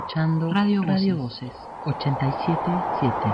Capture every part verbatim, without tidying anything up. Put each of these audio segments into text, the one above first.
escuchando Radio, Radio Voces ochenta y siete punto siete.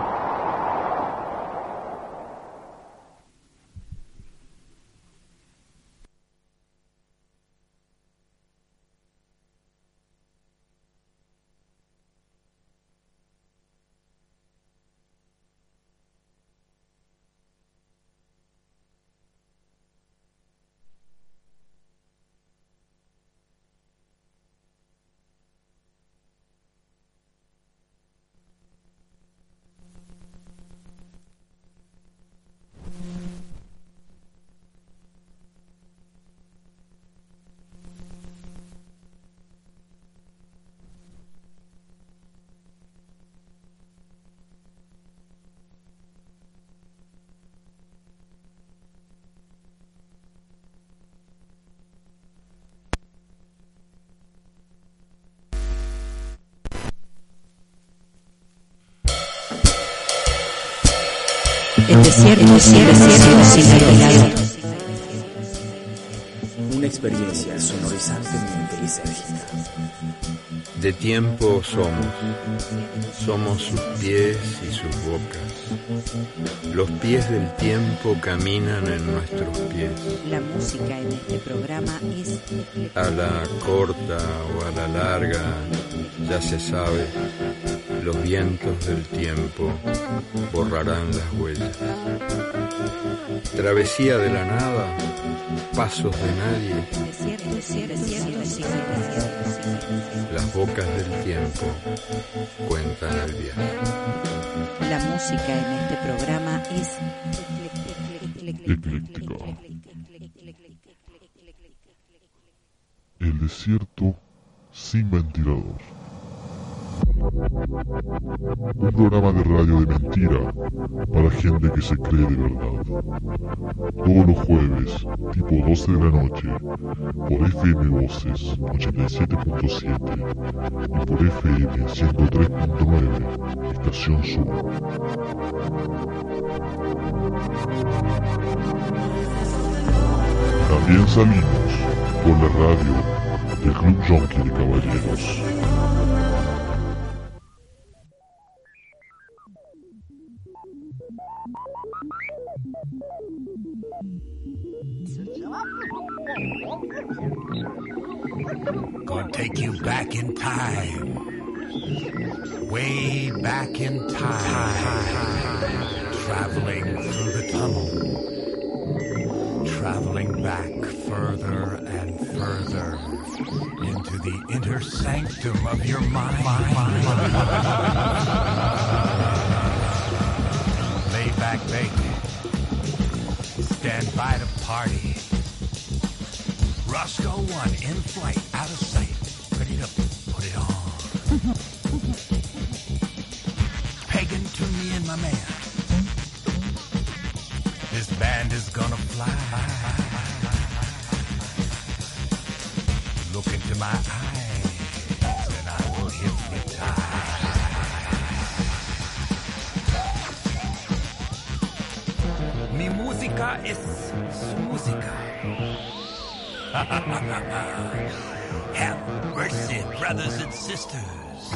El desierto, el desierto, el desierto, una experiencia sonorizantemente lisérgica. De tiempo somos, somos sus pies y sus bocas. Los pies del tiempo caminan en nuestros pies. La música en este programa es a la corta o a la larga, ya se sabe, los vientos del tiempo borrarán las huellas. Travesía de la nada, pasos de nadie. Las bocas del tiempo cuentan el viaje. La música en este programa es ecléctica. El desierto sin ventilador. Un programa de radio de mentira para gente que se cree de verdad. Todos los jueves, tipo doce de la noche, por F M Voces ochenta y siete punto siete y por F M ciento tres punto nueve, Estación Sur. También salimos por la radio del Club Yonki de Caballeros. Gonna take you back in time, way back in time, traveling through the tunnel, traveling back further and further into the inner sanctum of your mind. Lay back, baby, stand by to party. Roscoe One in flight, out of sight. Ready to put it on. Pagan to me and my man. This band is gonna fly. Look into my eyes and I will hypnotize. Mi música es su música. Have mercy, brothers and sisters.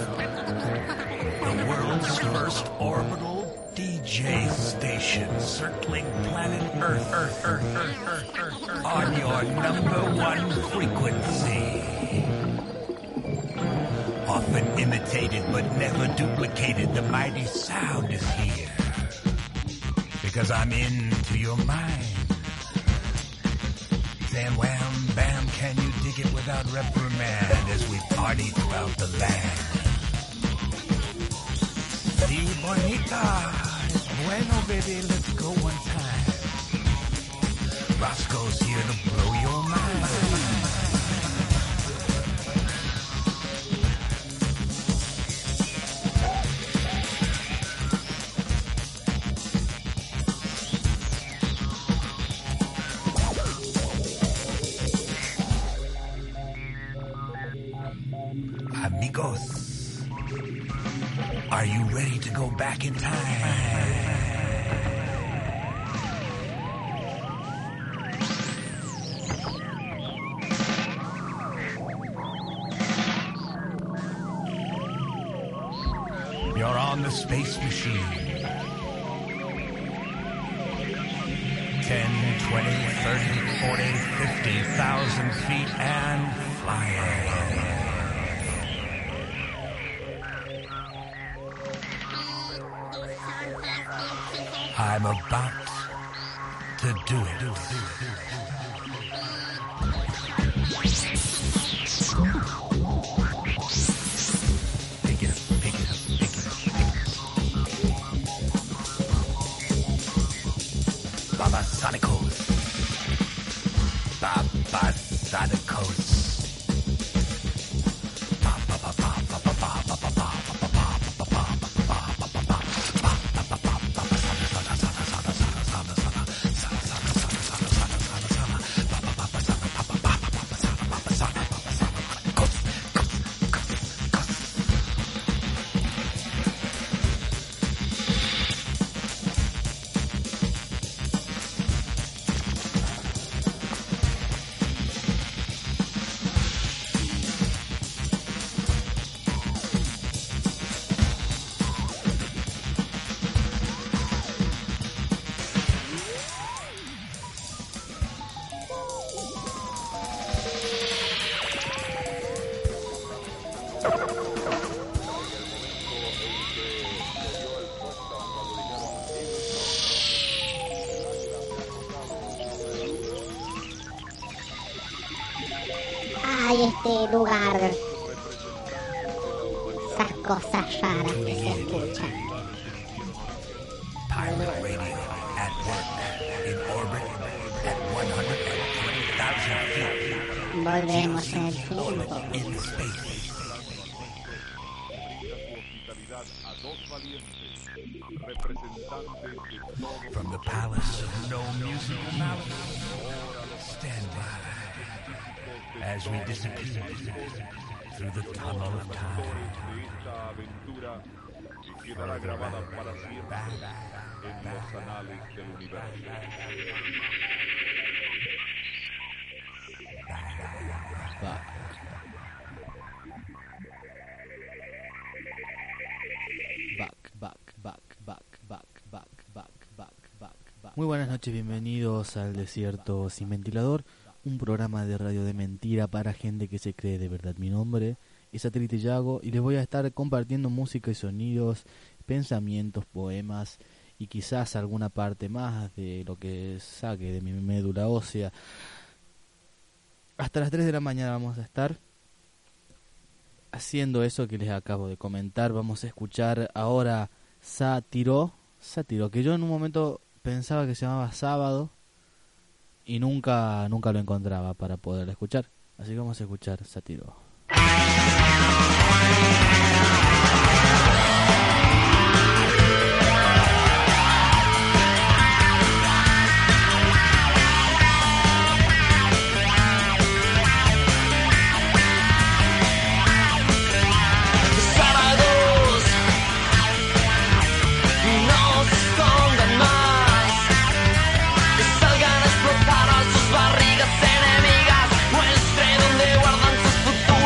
The world's first orbital D J station circling planet Earth, Earth, Earth, Earth, Earth, Earth, Earth, on your number one frequency. Often imitated but never duplicated, the mighty sound is here. Because I'm into your mind. Saying wham, bam, can you dig it without reprimand as we party throughout the land. Si bonita, bueno baby, let's go one time. Roscoe's here to blow your mind. Amigos, are you ready to go back in time? You're on the space machine. ten, twenty, thirty, forty, fifty thousand feet and flying. I'm about to do it. Pick it up, pick it up, pick it up, pick it up. Babasonicals. Babasonicals. Este lugar, esas cosas raras que se escuchan. Pilot radio at work in orbit at one hundred twenty thousand feet. Volvemos en el tiempo. In space. From the palace of no musical malice, stand by as we disappear through the tunnel of time. Further back, back, back, back, back, back, back, back, back, back, back. Muy buenas noches, bienvenidos al Desierto Sin Ventilador, un programa de radio de mentira para gente que se cree de verdad. Mi nombre es Satélite Yago y les voy a estar compartiendo música y sonidos, pensamientos, poemas y quizás alguna parte más de lo que saque de mi médula ósea. Hasta las tres de la mañana vamos a estar haciendo eso que les acabo de comentar. Vamos a escuchar ahora Sátiro, Sátiro, que yo en un momento pensaba que se llamaba Sábado y nunca nunca lo encontraba para poder escuchar. Así que vamos a escuchar Sátiro. Barrigas enemigas, muestre donde guardan sus futuros.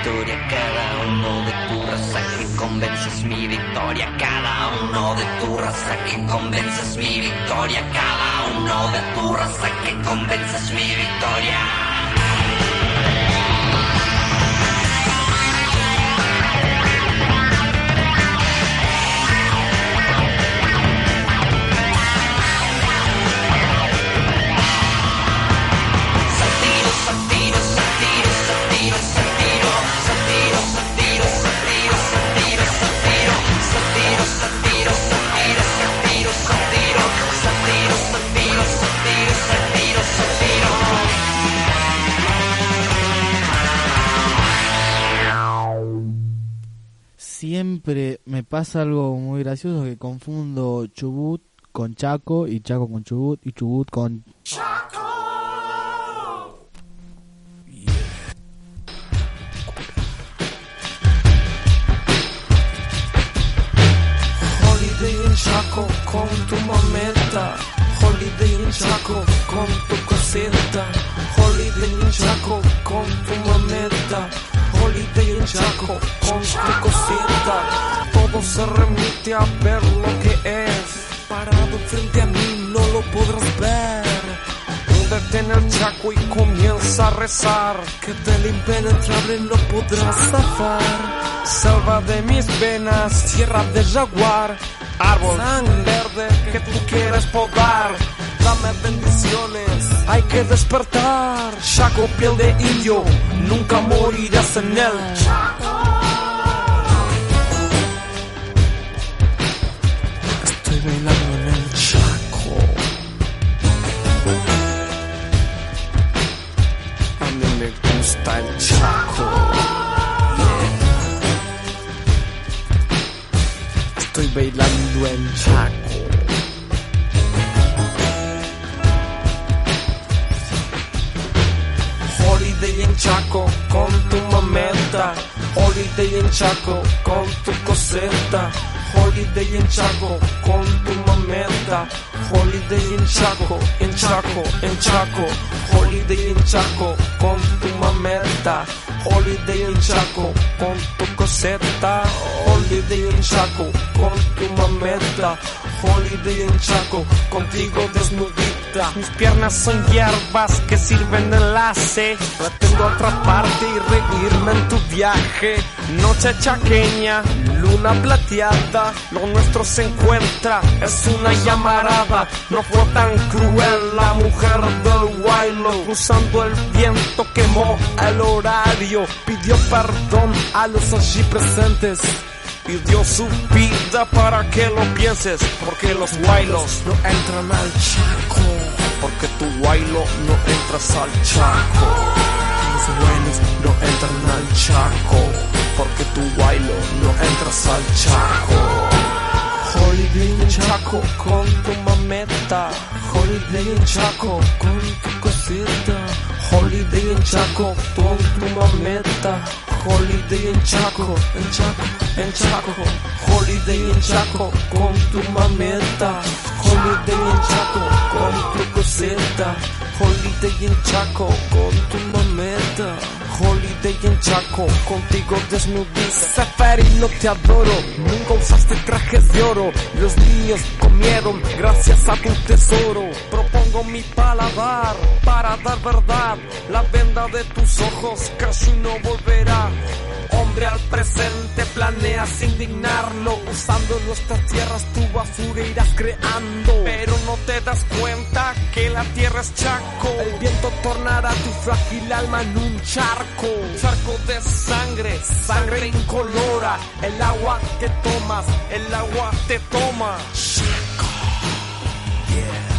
victoria. Cada uno de tu raza que convences mi victoria. Cada uno de tu raza que convences mi victoria. Cada uno de tu raza que convences mi victoria. Siempre me pasa algo muy gracioso, que confundo Chubut con Chaco y Chaco con Chubut y Chubut con Chaco. Holiday en Chaco con tu mameta. Holiday en Chaco con tu coseta. Holiday en Chaco con tu mameta. Holiday en Chaco con tu cosita. Todo se remite a ver lo que es. Parado frente a mí no lo podrás ver. Húndete en el Chaco y comienza a rezar, que del impenetrable no podrás zafar. Selva de mis venas, tierra de jaguar, árbol tan verde que tú quieres podar. Dame bendiciones, hay que despertar. Chaco, piel de indio, nunca morirás en el Chaco. Estoy bailando en el Chaco. A mí me gusta el Chaco. Estoy bailando en Chaco. Holiday en Chaco con tu mameta. Holiday en Chaco con tu coseta. Holiday en Chaco con tu mameta. Holiday en Chaco, en Chaco, en Chaco. Holiday en Chaco con tu mameta. Holiday en Chaco con tu coseta. Holiday en Chaco con tu mameta. Holiday en Chaco, contigo desnudita. Mis piernas son hierbas que sirven de enlace. Pretendo atraparte y reírme en tu viaje. Noche chaqueña, luna plateada. Lo nuestro se encuentra, es una llamarada. No fue tan cruel la mujer del Huaylo. Cruzando el viento quemó el horario. Pidió perdón a los allí presentes y dio su vida para que lo pienses. Porque los Huaylos no entran al Chaco. Porque tu Huaylo no entras al Chaco. Los Huaylos no entran al Chaco. Porque tu Huaylo no entras al Chaco. Holiday en Chaco con tu mameta. Holiday en Chaco con tu cosita. Holiday en Chaco con tu mameta. Holiday en Chaco, en Chaco, en Chaco. Holiday en Chaco con tu mameta. Holiday en Chaco con tu coseta. Holiday en Chaco con tu mameta. Holiday en Chaco, contigo desnudiza. Safari, no te adoro, nunca usaste trajes de oro. Los niños comieron gracias a tu tesoro. Propongo mi paladar para dar verdad. La venda de tus ojos casi no volverá. Hombre al presente, planeas indignarlo. Usando nuestras tierras tu basura irás creando. Pero no te das cuenta que la tierra es Chaco. El viento tornará tu frágil alma en un charco. Charco de sangre, sangre incolora. El agua que tomas, el agua te toma. Chaco, yeah.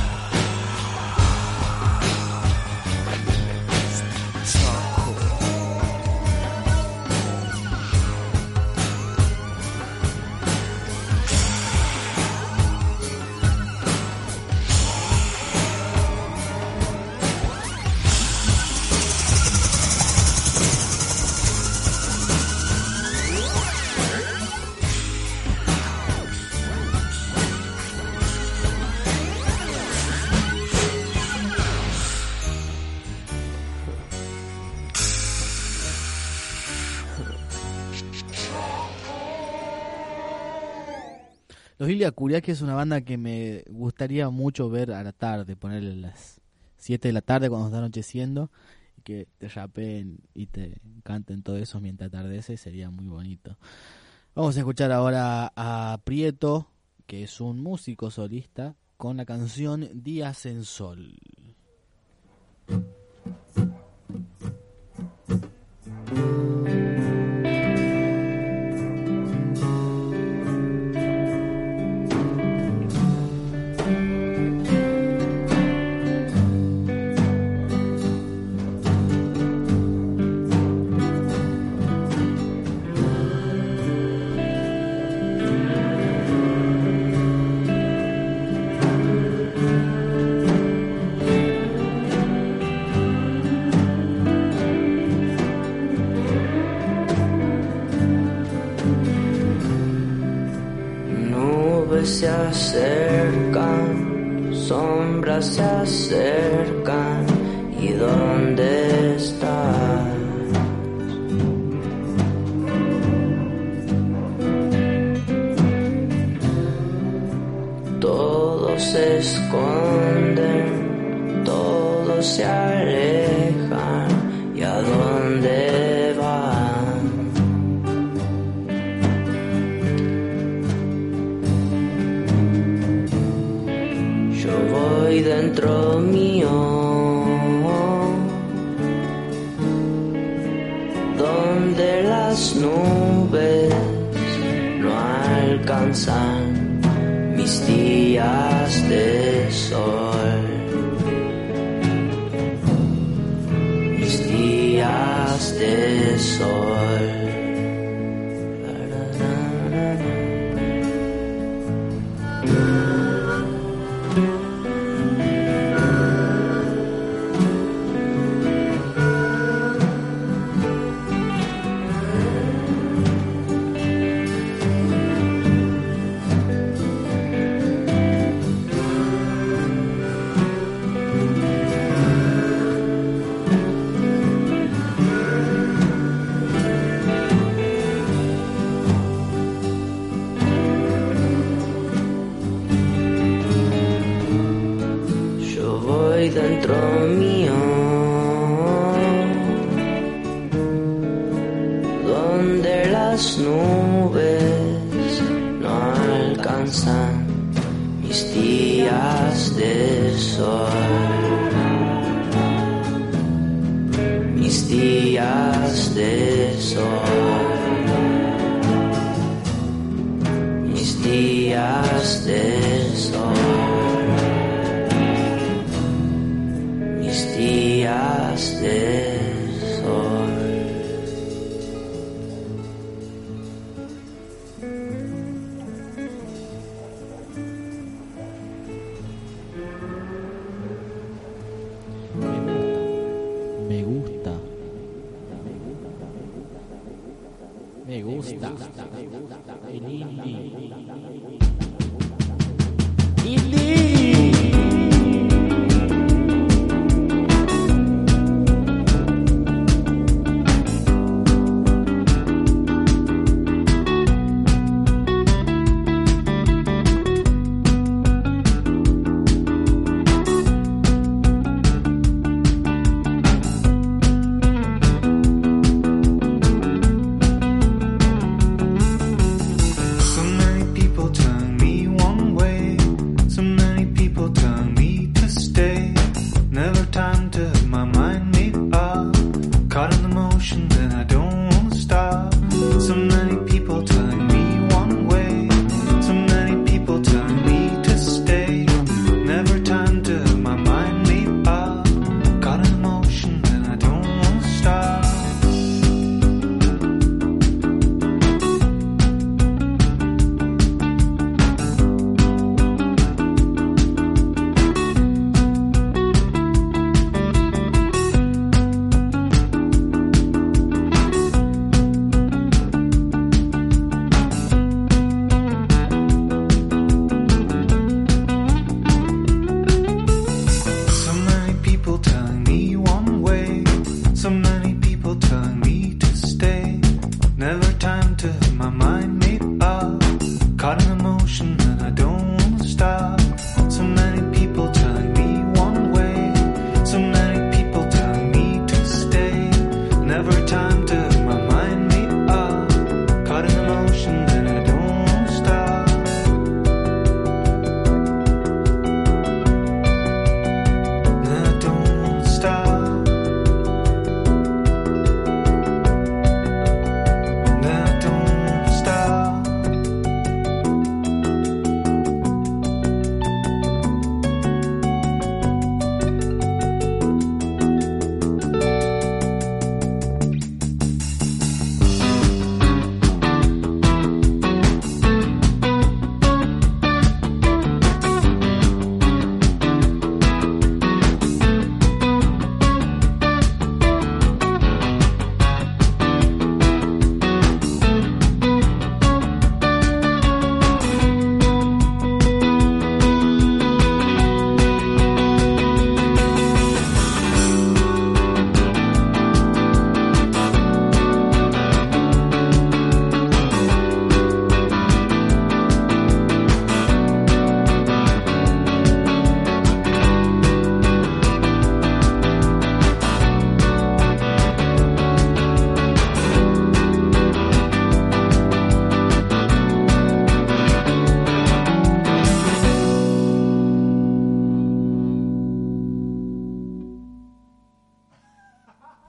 Los Ilia Kuriaki es una banda que me gustaría mucho ver a la tarde, ponerle las siete de la tarde cuando está anocheciendo, y que te rapeen y te canten todo eso mientras atardece, sería muy bonito. Vamos a escuchar ahora a Prieto, que es un músico solista, con la canción Días en Sol. Se acercan, sombras se acercan, ¿y dónde estás? Todos se esconden, todos se alejan, ¿y a dónde van? Voy dentro mío, donde las nubes no alcanzan mis días de sol, mis días de sol. Dentro mío, donde las nubes no alcanzan mis días de sol, mis días de sol, mis días de sol. Días de sol. Me gusta. Me gusta. Me gusta. El indie. Indie. Sonar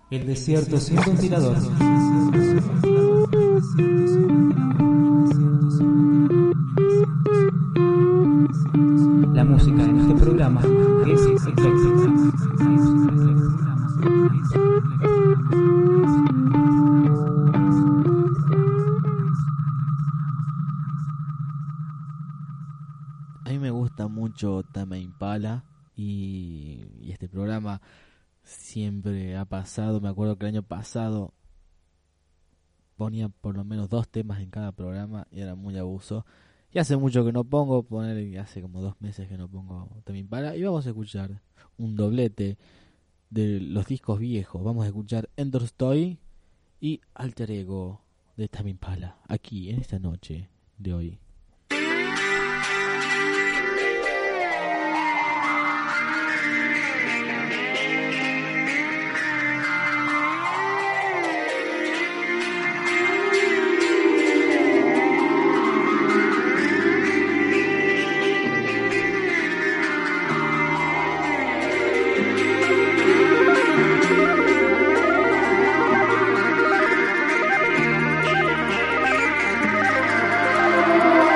El desierto sin ventilador. La música en este programa es ecléctica. A mí me gusta mucho Tame Impala y, y este programa siempre ha pasado. Me acuerdo que el año pasado ponía por lo menos dos temas en cada programa y era muy abuso. Y hace mucho que no pongo, poner hace como dos meses que no pongo Tame Impala. Y vamos a escuchar un doblete de los discos viejos. Vamos a escuchar Ender Story y Alter Ego de Tame Impala aquí en esta noche de hoy. Thank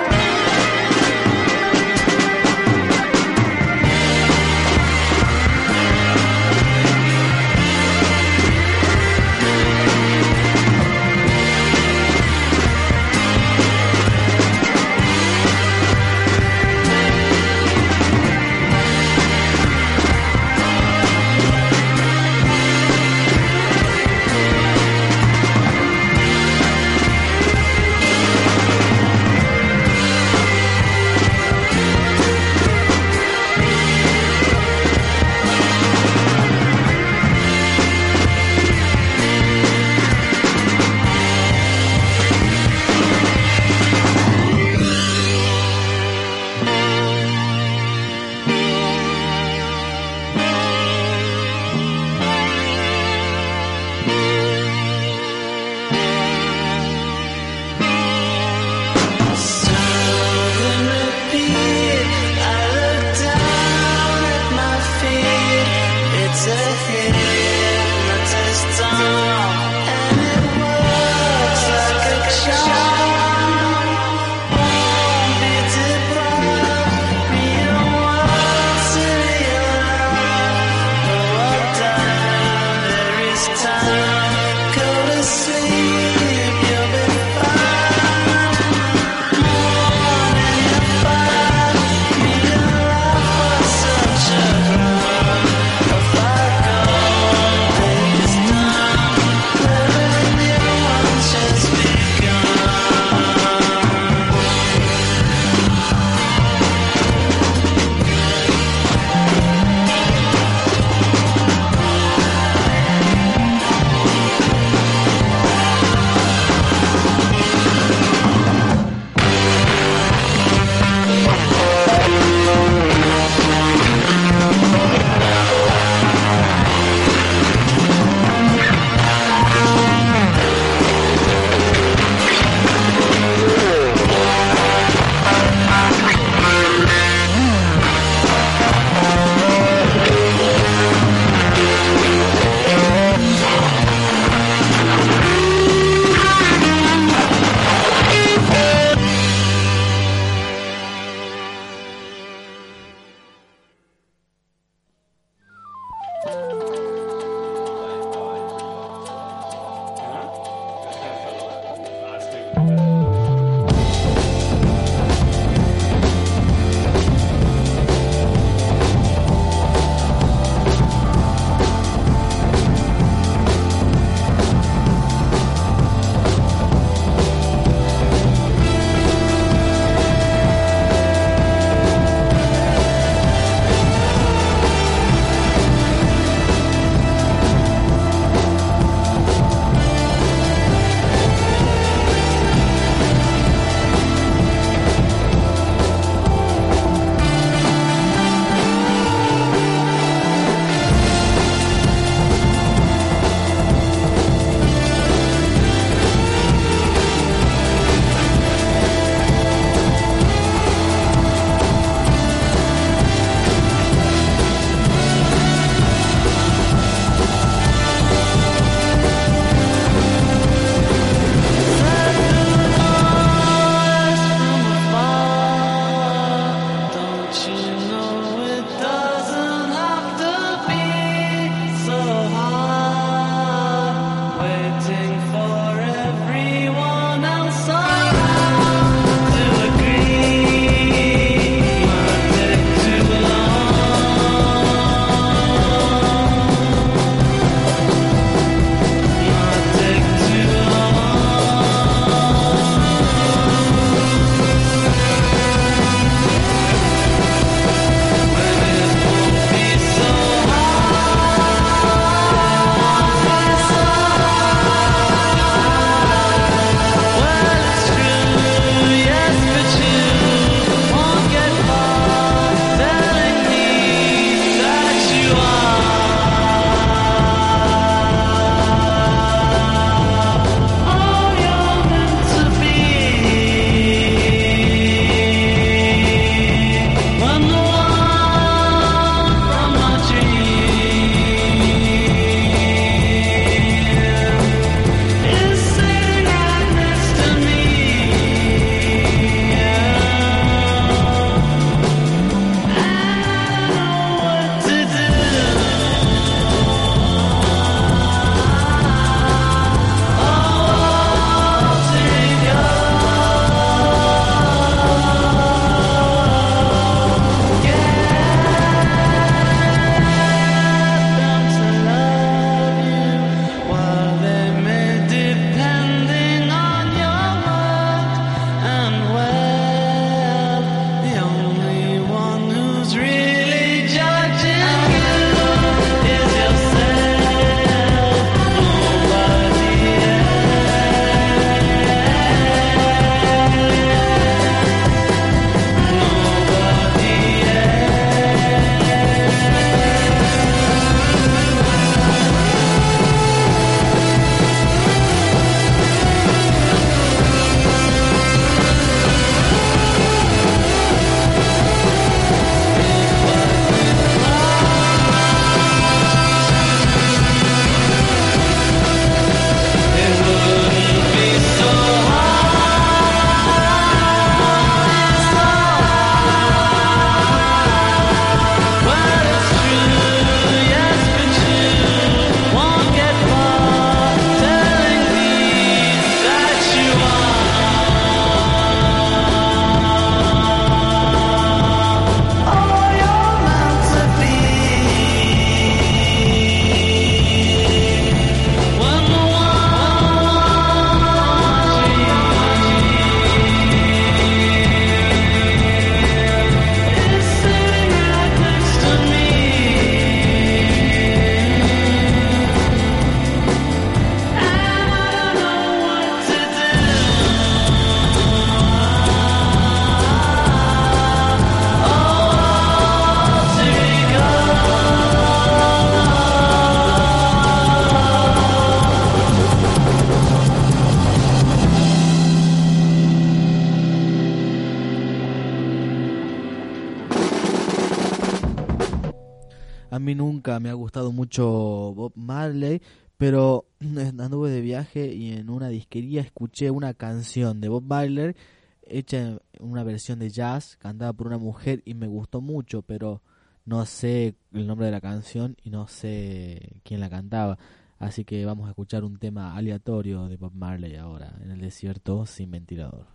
A mí nunca me ha gustado mucho Bob Marley, pero anduve de viaje y en una disquería escuché una canción de Bob Marley hecha en una versión de jazz, cantada por una mujer, y me gustó mucho, pero no sé el nombre de la canción y no sé quién la cantaba. Así que vamos a escuchar un tema aleatorio de Bob Marley ahora, en el desierto sin ventilador.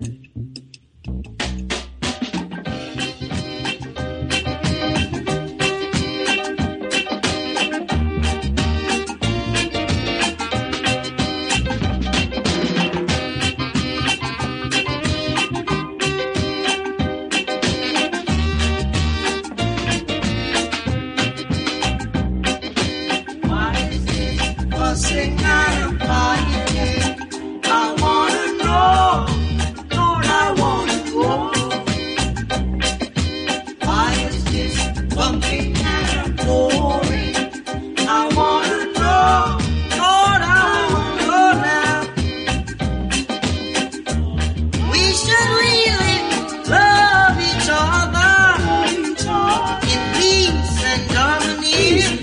Sing out of fire, I wanna know, Lord, I wanna know. Why is this bumping and a pouring? I wanna know, Lord, I wanna know now. We should really love each other in peace and harmony.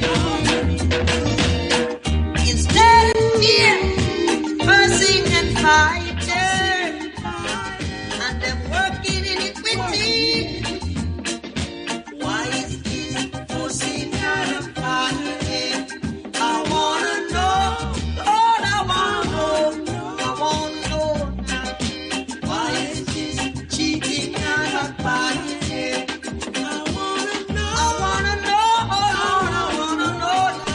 And them working in iniquity. Why is this forcing out of fire? I wanna know, Lord, I wanna know, I wanna know now. Why is this cheating out of fire? I wanna know, I wanna know, Lord, I wanna know now.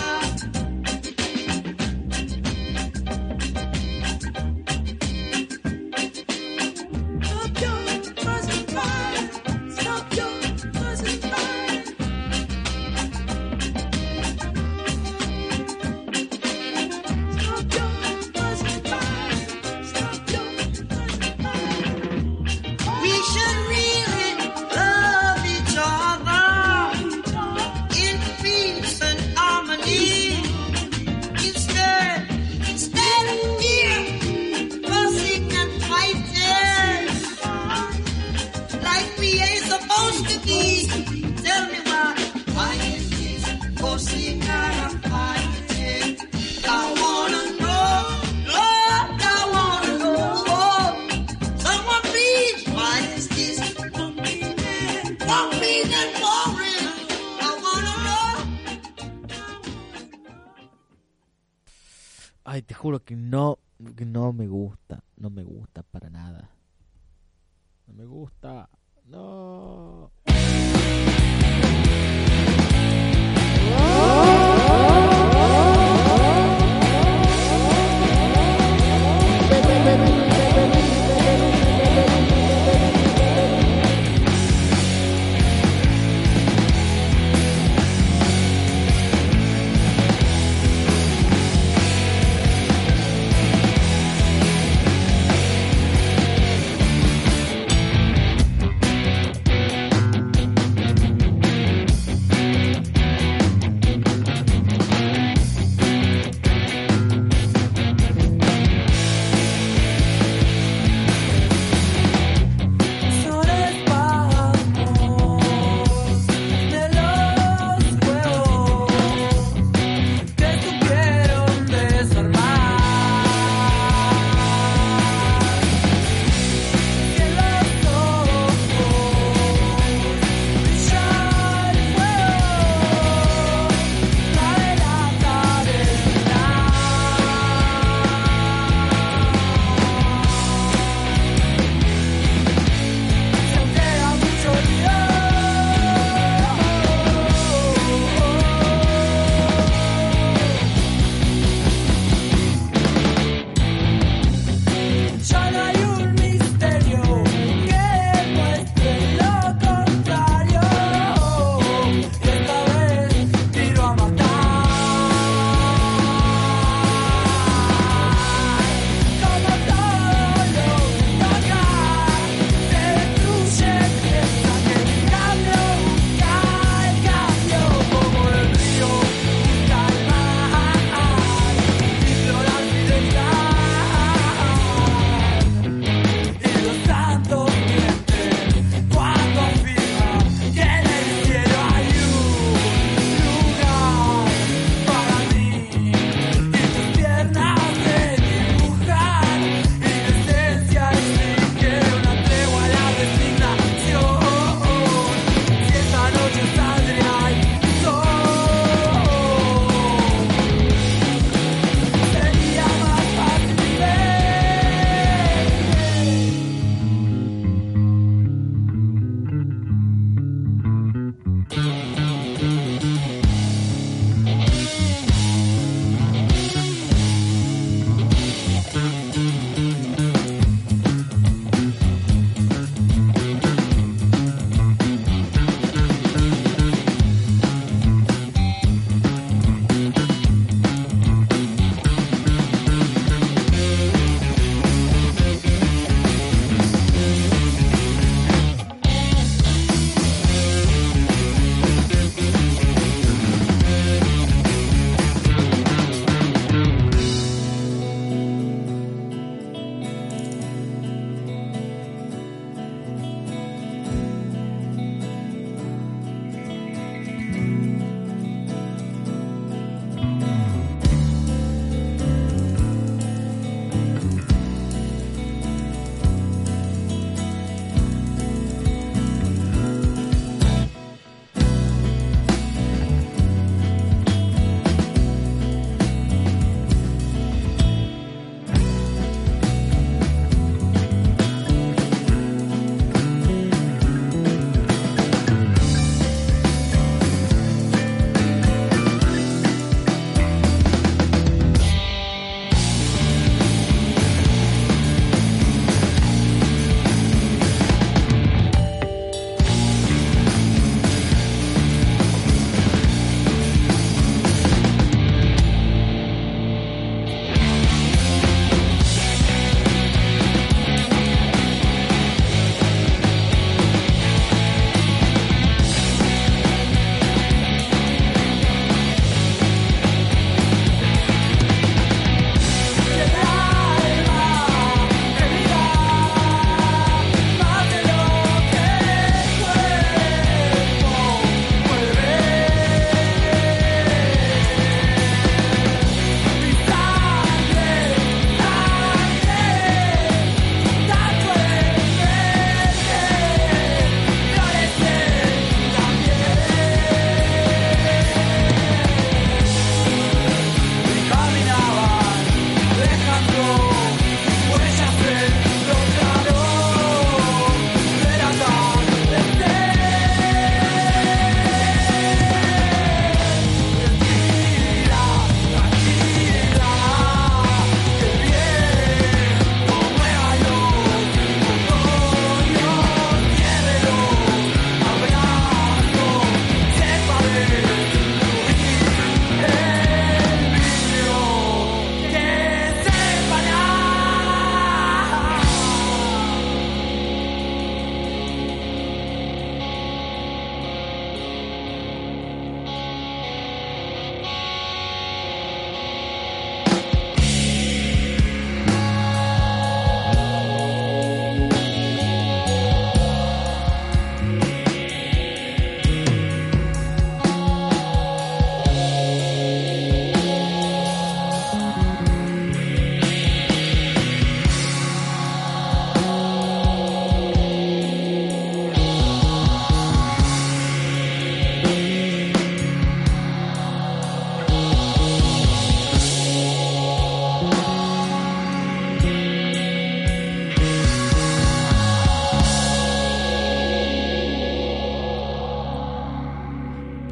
Ay, te juro que no, que no me gusta, no me gusta para nada. No me gusta, no.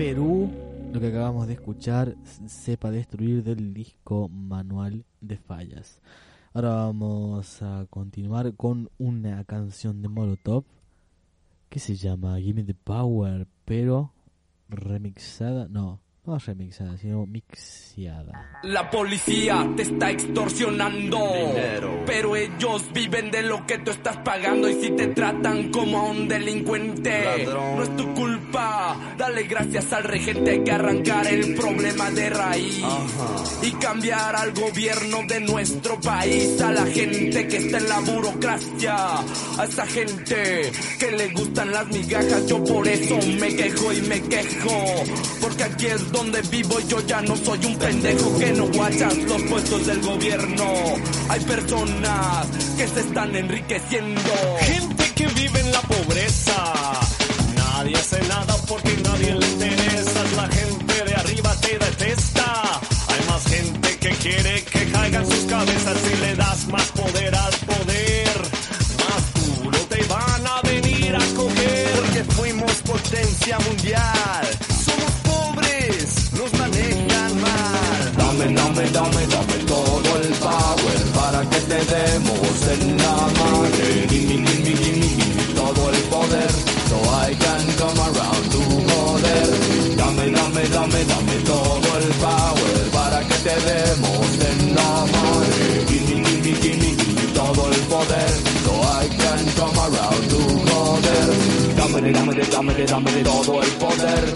Perú, lo que acabamos de escuchar, Sepa Destruir, del disco Manual de Fallas. Ahora vamos a continuar con una canción de Molotov que se llama Give Me the Power, pero remixada, no, no remixada, sino mixiada. La policía te está extorsionando dinero, pero ellos viven de lo que tú estás pagando. Y si te tratan como a un delincuente, ladrón, no es tu culpa. Dale gracias al regente. Hay que arrancar el problema de raíz. Ajá. Y cambiar al gobierno de nuestro país. A la gente que está en la burocracia, a esa gente que le gustan las migajas. Yo por eso me quejo y me quejo, porque aquí es donde vivo. Yo ya no soy un pendejo que no guachas los puestos del gobierno. Hay personas que se están enriqueciendo, gente que vive en la pobreza. Nadie hace nada porque nadie le interesa. La gente de arriba te detesta. Hay más gente que quiere que caigan sus cabezas. Si le das más poder al poder, más duro te van a venir a coger. Porque fuimos potencia mundial. Somos pobres, nos manejan mal. Dame, dame, dame, dame todo el power para que te demos en la madre. Gimme, gimme, gimme, gimme todo el poder, so I can come around to joder. Dame, dame, dame, dame todo el power para que te demos en la madre. Gimme, gimme, gimme, gimme todo el poder, so I can come around to joder. Dame, dame, dame, dame todo el poder.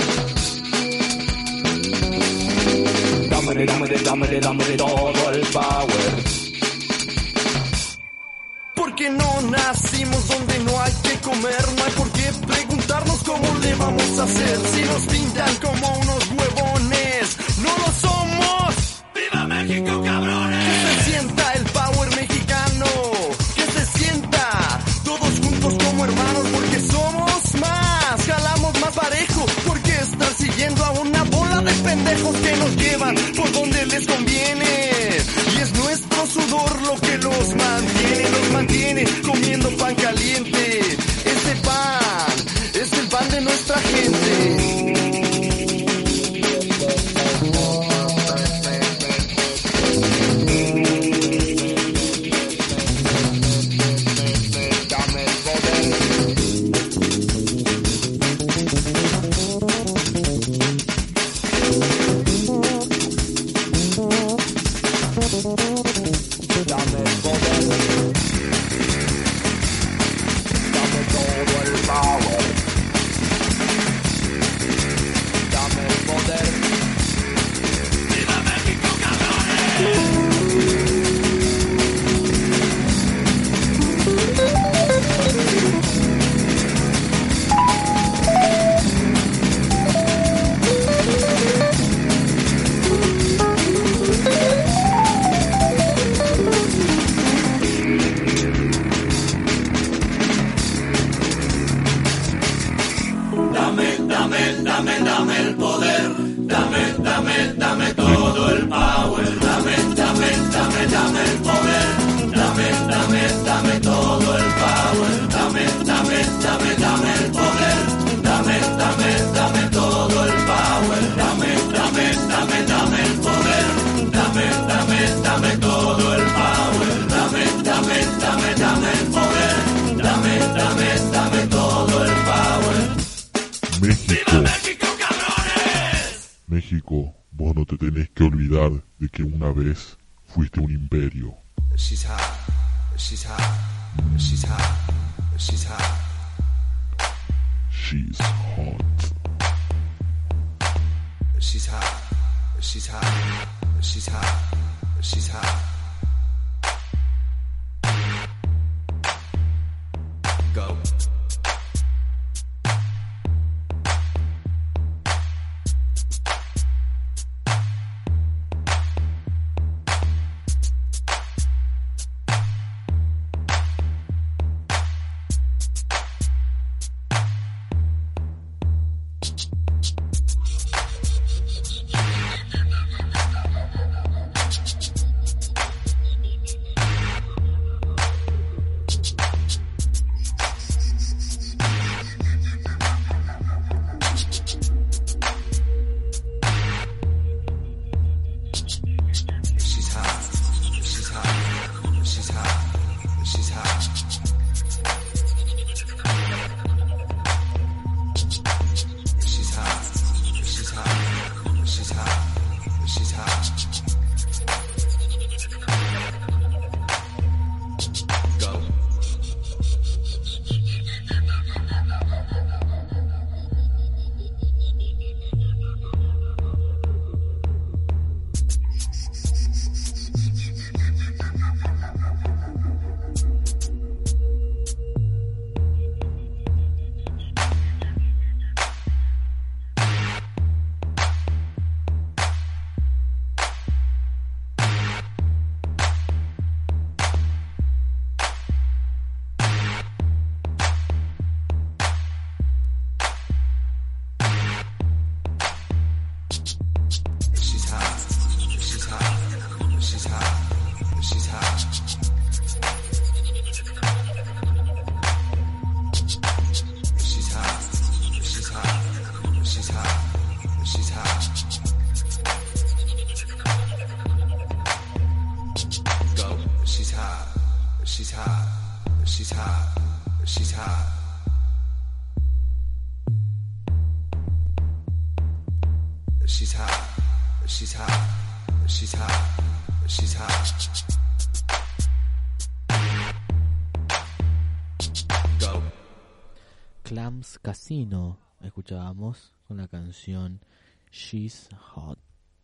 Dame, dame, dame, dame todo el power. Porque no nacimos donde no hay que comer. No hay por qué preguntarnos cómo le vamos a hacer. Si nos pintan como unos huevones, no lo somos. ¡Viva México, cabrones! Que se sienta el power mexicano, que se sienta todos juntos como hermanos. Porque somos más, jalamos más parejo. Porque estar siguiendo a una bola de pendejos que nos llevan por donde les conviene. Y es nuestro sudor lo que los mantiene, los mantiene comiendo pan caliente. Este pan es el pan de nuestra gente. México, vos no te tenés que olvidar de que una vez fuiste un imperio. She's hot, she's hot, she's hot, she's hot. She's hot. She's hot, she's hot, she's hot, she's hot. Go. She's hot, she's hot, she's hot, she's hot. Go. Clams Casino escuchábamos con la canción She's Hot.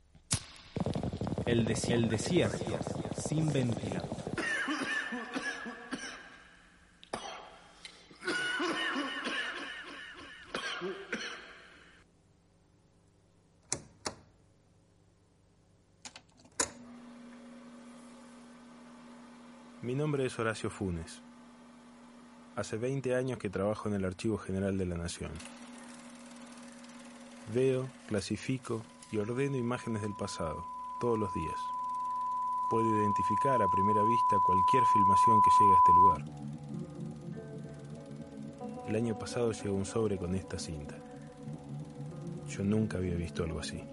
El, desi- el desierto sin ventilador. Mi nombre es Horacio Funes. Hace veinte años que trabajo en el Archivo General de la Nación. Veo, clasifico y ordeno imágenes del pasado, todos los días. Puedo identificar a primera vista cualquier filmación que llegue a este lugar. El año pasado llegó un sobre con esta cinta. Yo nunca había visto algo así.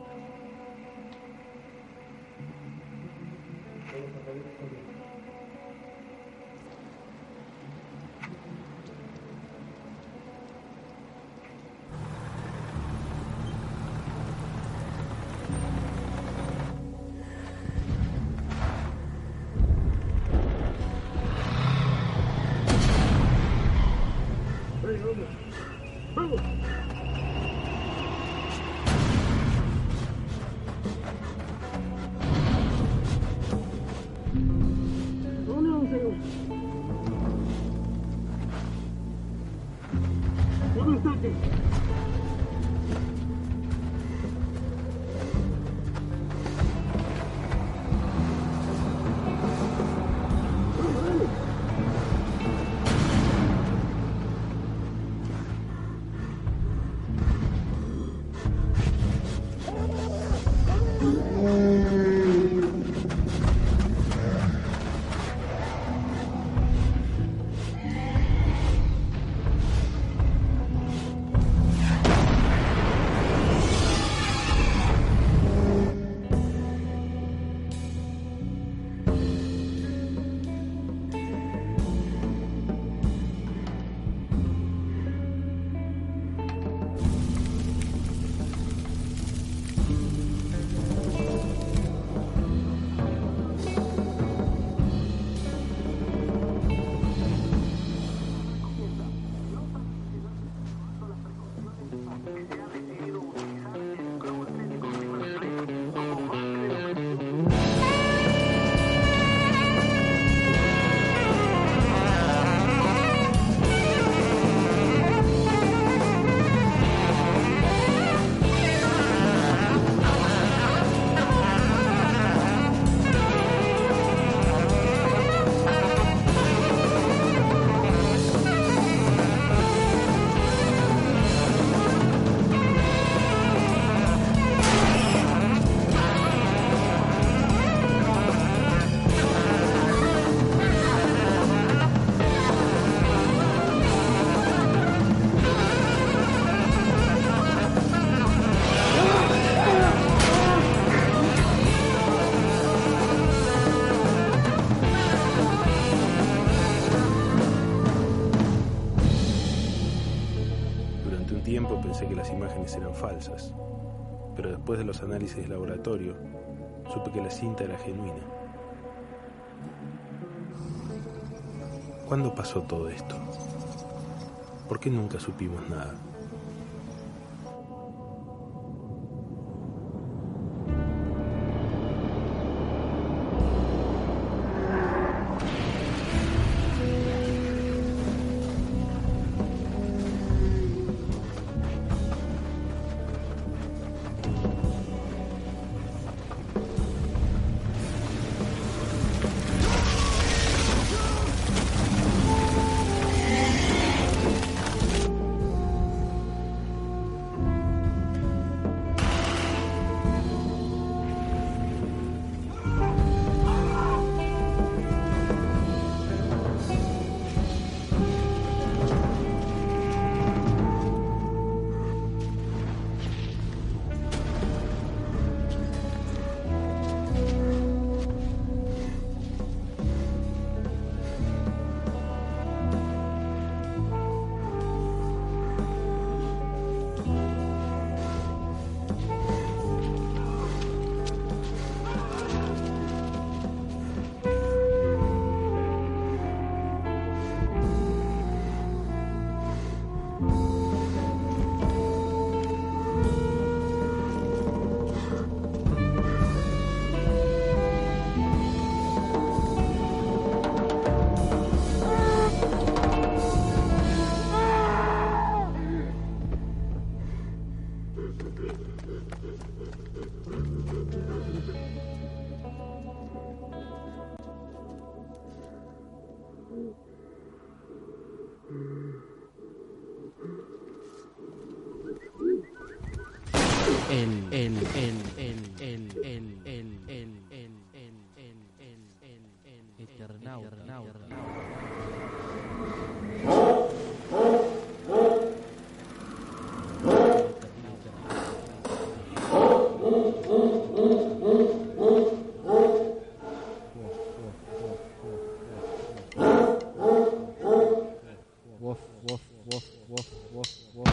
Pensé que las imágenes eran falsas, pero después de los análisis de laboratorio, supe que la cinta era genuina. ¿Cuándo pasó todo esto? ¿Por qué nunca supimos nada? El, el, el, el, el, el, el, el, el, el, el, el, el, Eternauta. Wof, wof, wof, wof, wof, wof.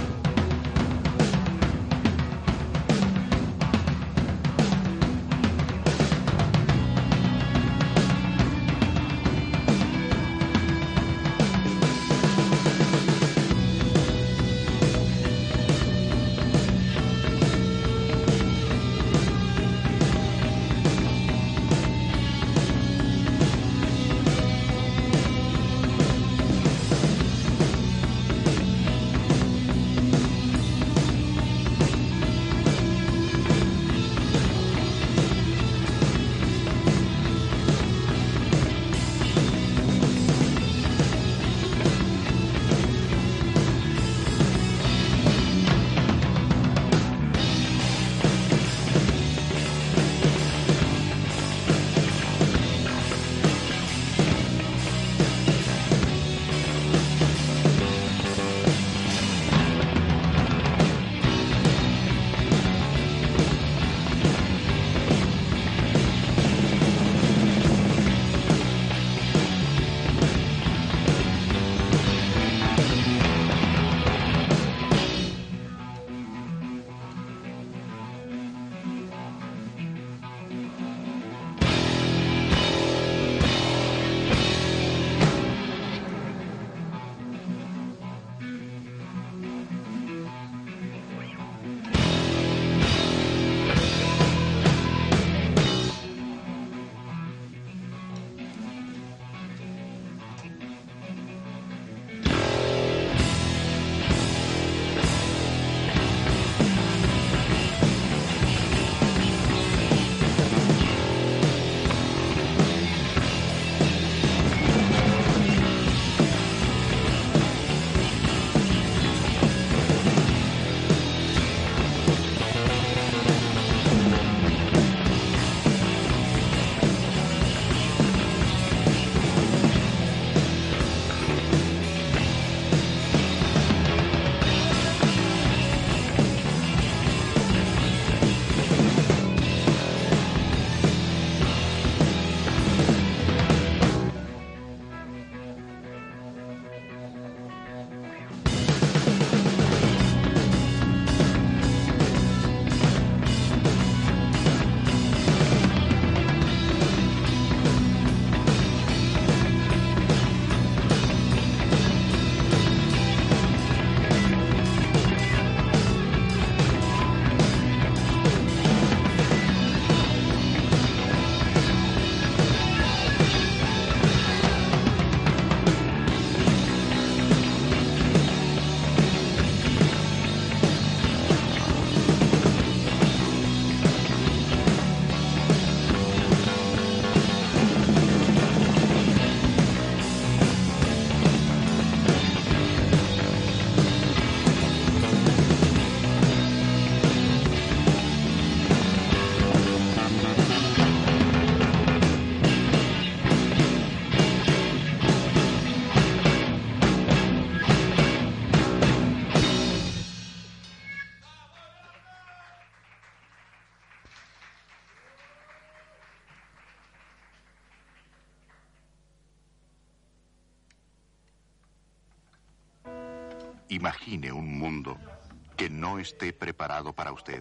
Imagine un mundo que no esté preparado para usted.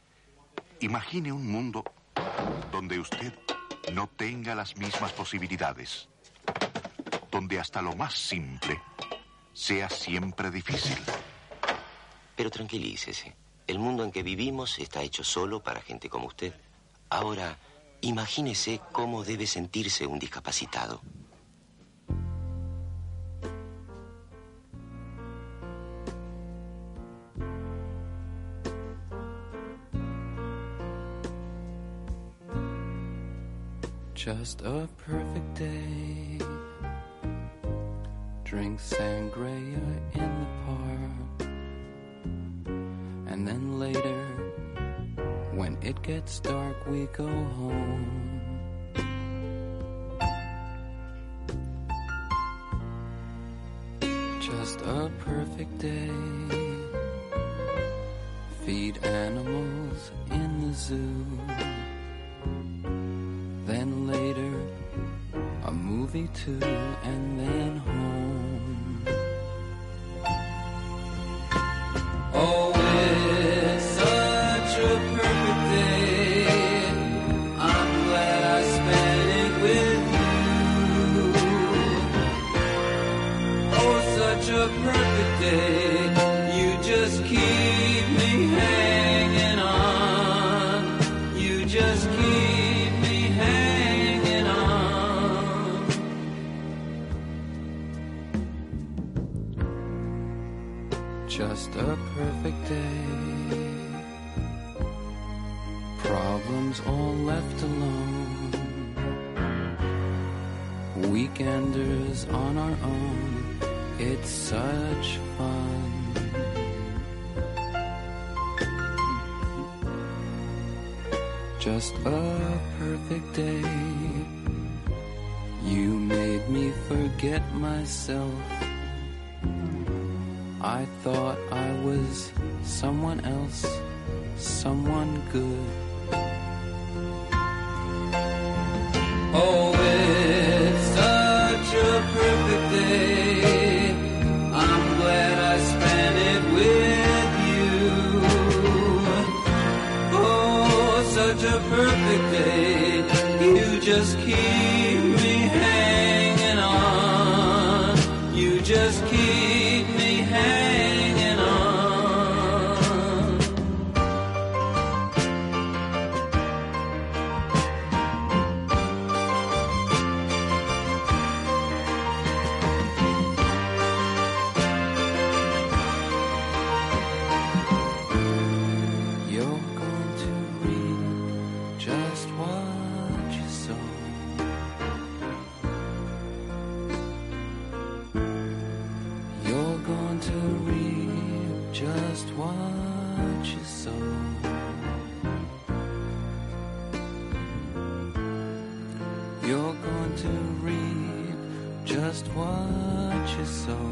Imagine un mundo donde usted no tenga las mismas posibilidades. Donde hasta lo más simple sea siempre difícil. Pero tranquilícese. El mundo en que vivimos está hecho solo para gente como usted. Ahora, imagínese cómo debe sentirse un discapacitado. Just a perfect day. Drink sangria in the park. And then later, when it gets dark, we go home. Just a perfect day. Feed animals in the zoo. Then later, a movie too, and then home. Oh, it's such a perfect day. I'm glad I spent it with you. Oh, such a perfect day. You just keep me hanging on. You just keep me hanging on. Just a perfect day. Problems all left alone. Weekenders on our own. It's such fun. Just a perfect day. You made me forget myself. I thought I was someone else, someone good. Oh, it's such a perfect day. I'm glad I spent it with you. Oh, such a perfect day. You just keep me hanging on. You just keep me hanging on. You're going to reap just what you sow. You're going to reap just what you sow. You're going to reap just what you sow.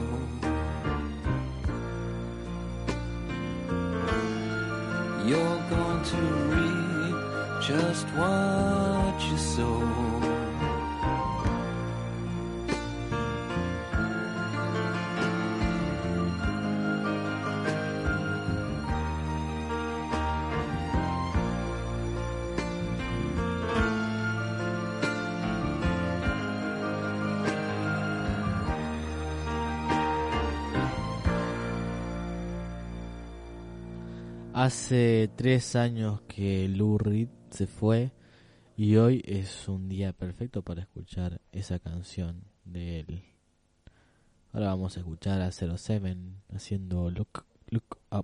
You're going to reap just what you sow. Hace tres años que Lou Reed se fue y hoy es un día perfecto para escuchar esa canción de él. Ahora vamos a escuchar a cero siete haciendo Look, Look Up.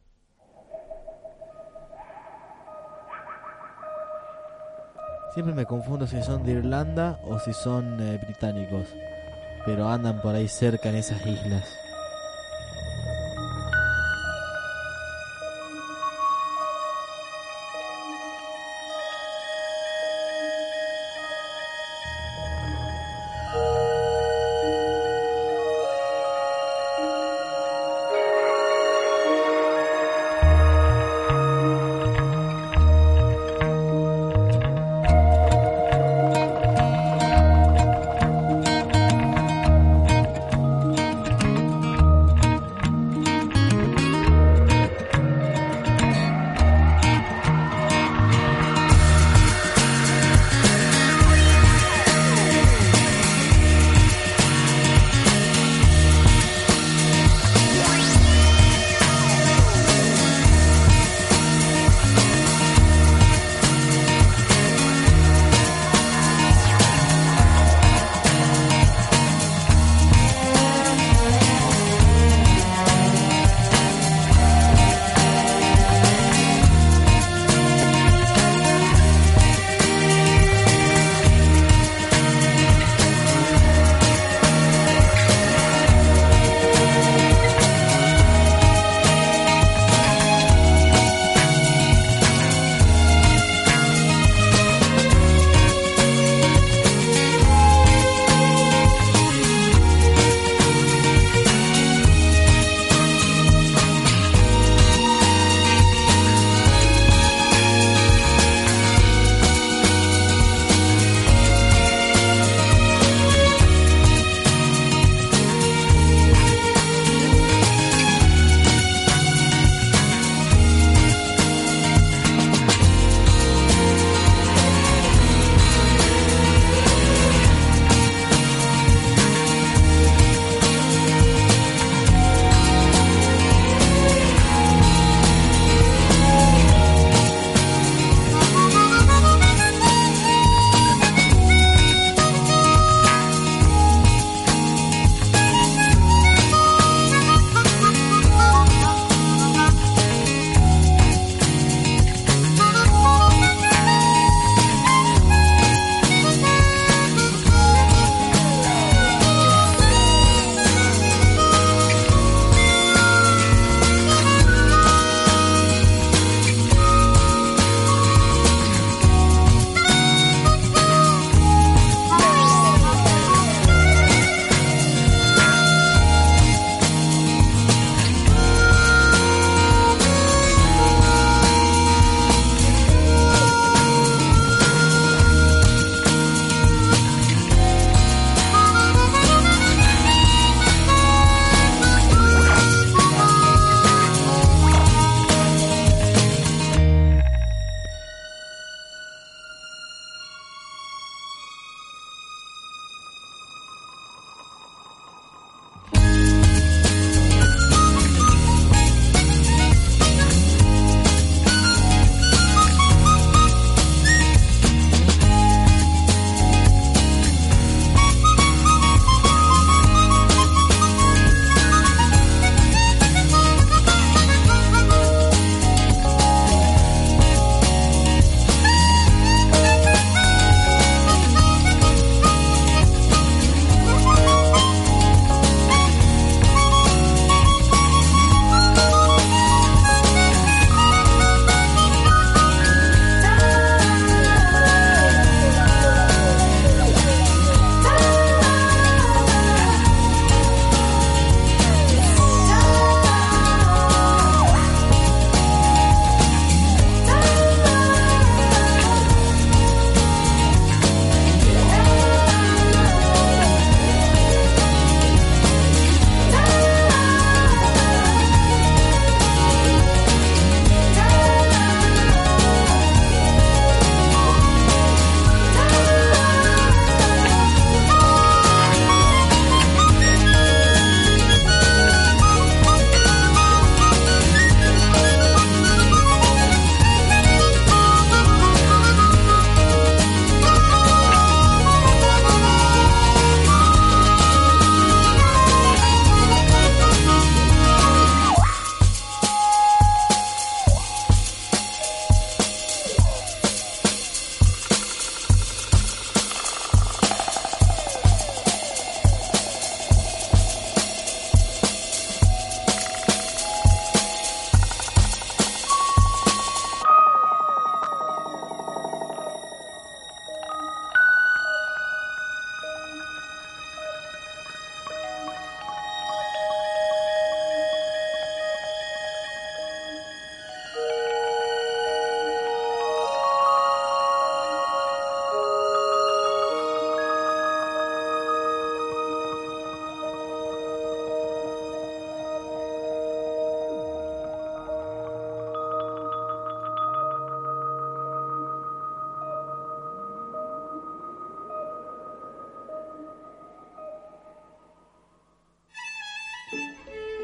Siempre me confundo si son de Irlanda o si son eh, británicos, pero andan por ahí cerca en esas islas.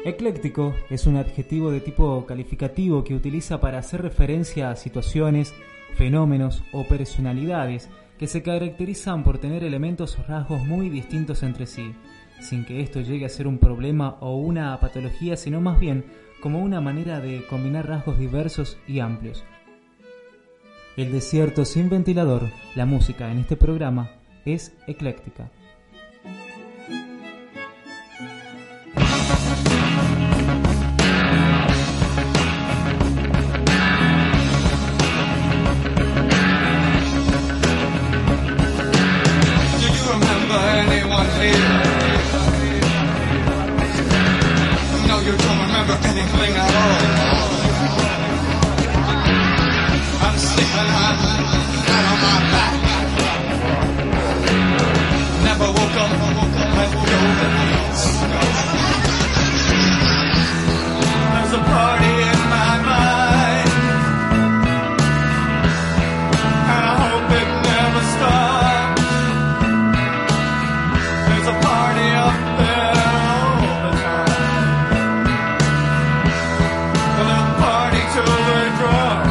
Ecléctico es un adjetivo de tipo calificativo que utiliza para hacer referencia a situaciones, fenómenos o personalidades que se caracterizan por tener elementos o rasgos muy distintos entre sí, sin que esto llegue a ser un problema o una patología, sino más bien como una manera de combinar rasgos diversos y amplios. El desierto sin ventilador, la música en este programa es ecléctica. Anyone here? No, you don't remember anything at all. I'm sleeping on, flat on my back. Never woke up, let go of the There's a party in my mind, and I hope it never stops. There's a party up there all the time. Well, they'll party till they drop.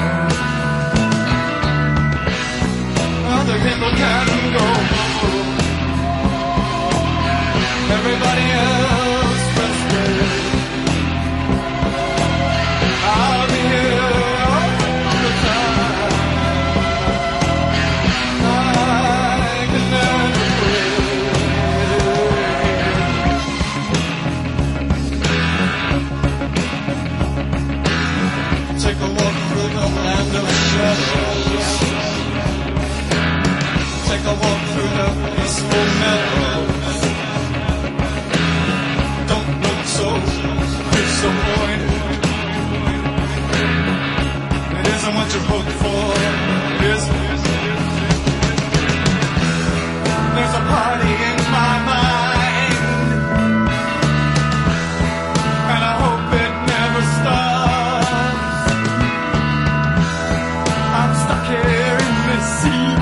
Other people can go. Everybody else must wait. I'll be here all the time. I can never quit. Take a walk through the land of shadows. Take a walk through the peaceful meadows. Don't look so disappointed. It isn't what you hoped for, it isn't. There's a party in my mind, and I hope it never stops. I'm stuck here in this sea.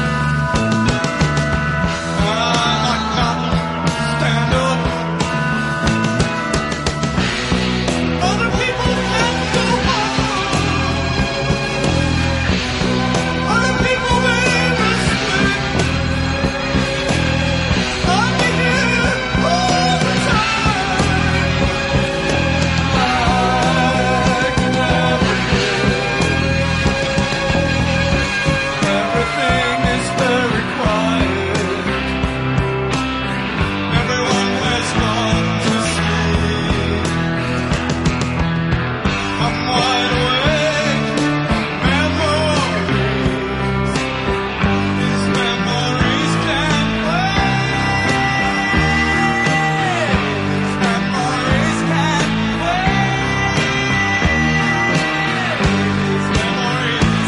I might not stand up. Other people can go on. Other people will respect. I'll be here all the time. I can never Everything is very quiet. Everyone has gone to sleep. I'm wide awake. Memories. These memories can't wait. These memories can't wait. These memories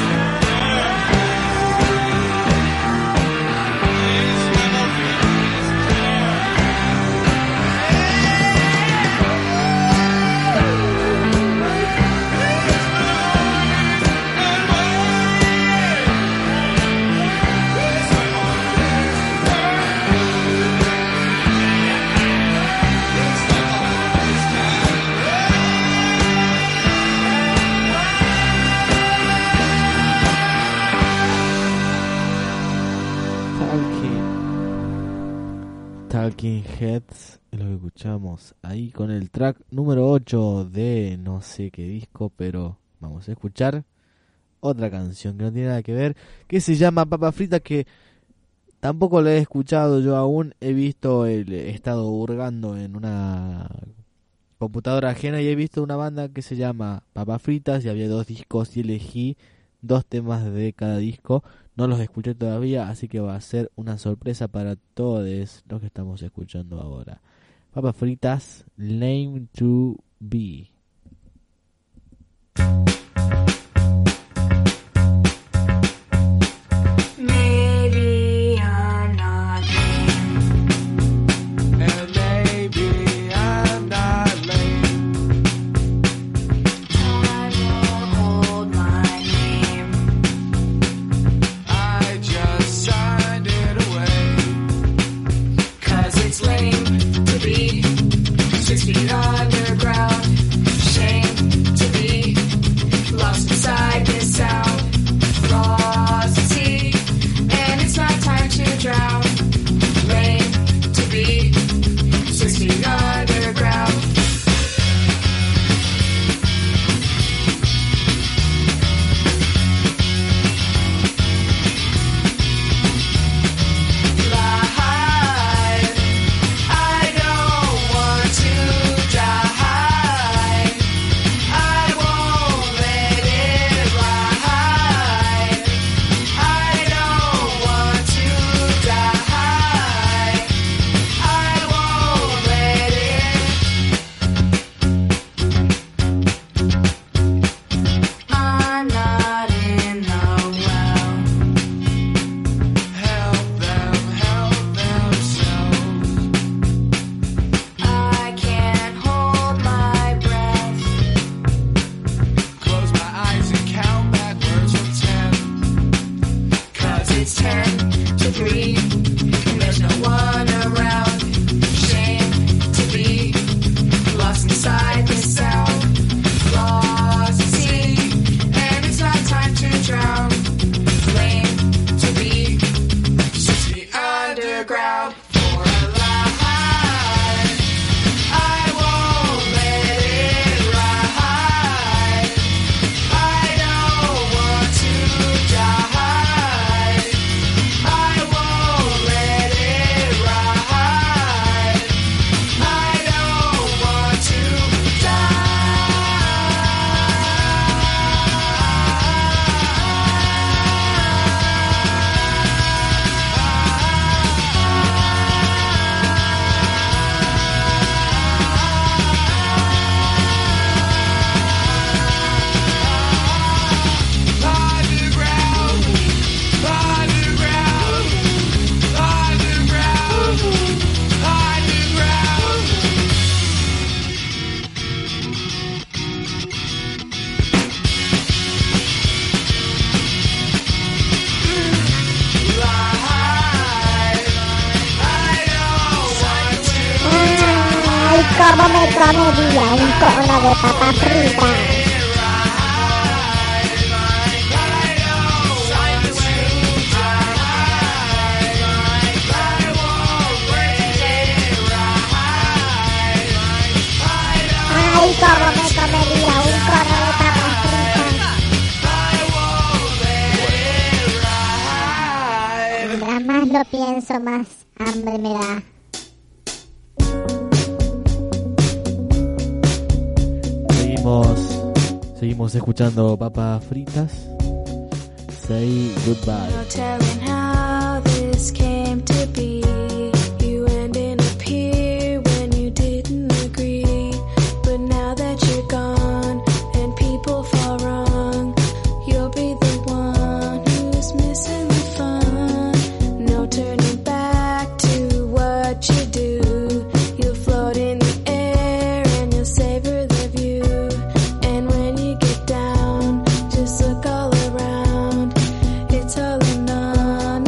Talking Heads es lo que escuchamos ahí con el track número ocho de no sé qué disco, pero vamos a escuchar otra canción que no tiene nada que ver, que se llama Papa Frita, que tampoco la he escuchado yo aún. He visto, el, he estado hurgando en una computadora ajena y he visto una banda que se llama Papa Fritas y había dos discos y elegí dos temas de cada disco. No los escuché todavía, así que va a ser una sorpresa para todos los que estamos escuchando ahora. Papas Fritas, Lame to Be. Maybe I'm not lame, And maybe I'm not lame. I won't hold my name. I just signed it away. 'Cause it's lame to be six feet underground. it's ten to three, and there's no one around. Shame to be lost inside this sound, lost at sea, and it's not time to drown. Lame to be sixty underground. For a lie, I won't let it ride. I don't want to die. I won't let it ride. I don't want to die. Ay, cómo me comería un cono de papas fritas. Ay, cómo me comería un cono de papas fritas. Mientras más lo pienso, más hambre me da. Seguimos, seguimos escuchando papas fritas. Say goodbye. No telling how this came to be. You ended up here when you didn't agree. But now that you're gone and people fall wrong, you'll be the one who's missing the fun. No turning back to what you do. You'll float in the air and you'll savor the view. And when you get down, just look all around. It's all or none.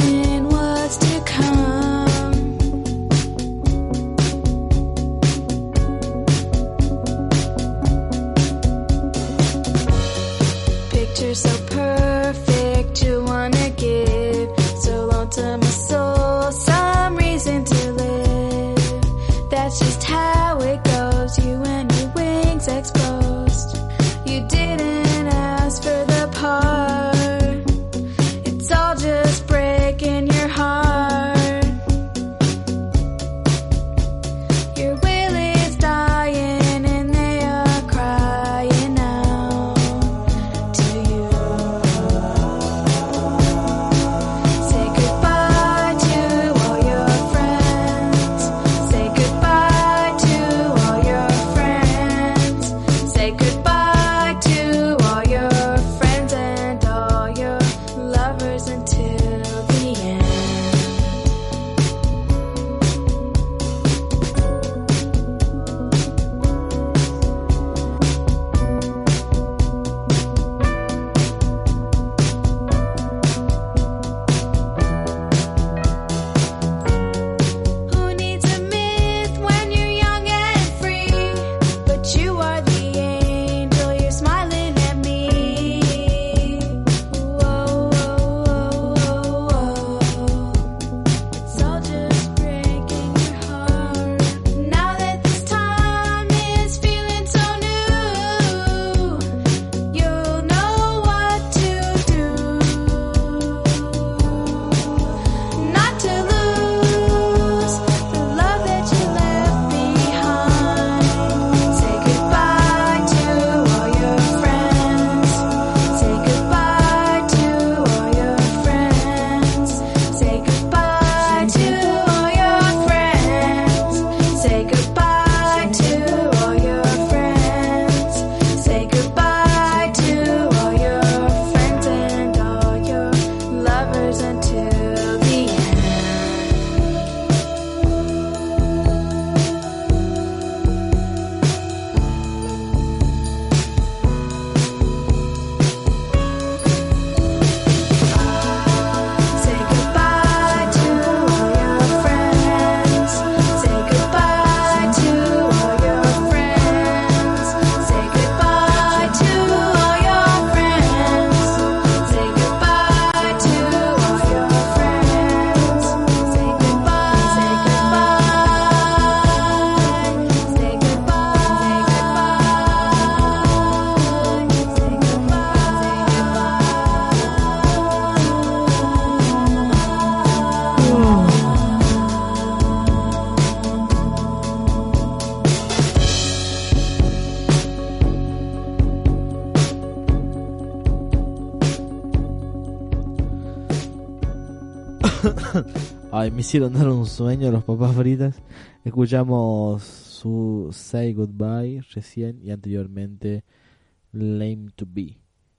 Ay, me hicieron dar un sueño los papas fritas. Escuchamos su Say Goodbye recién y anteriormente Lame to Be.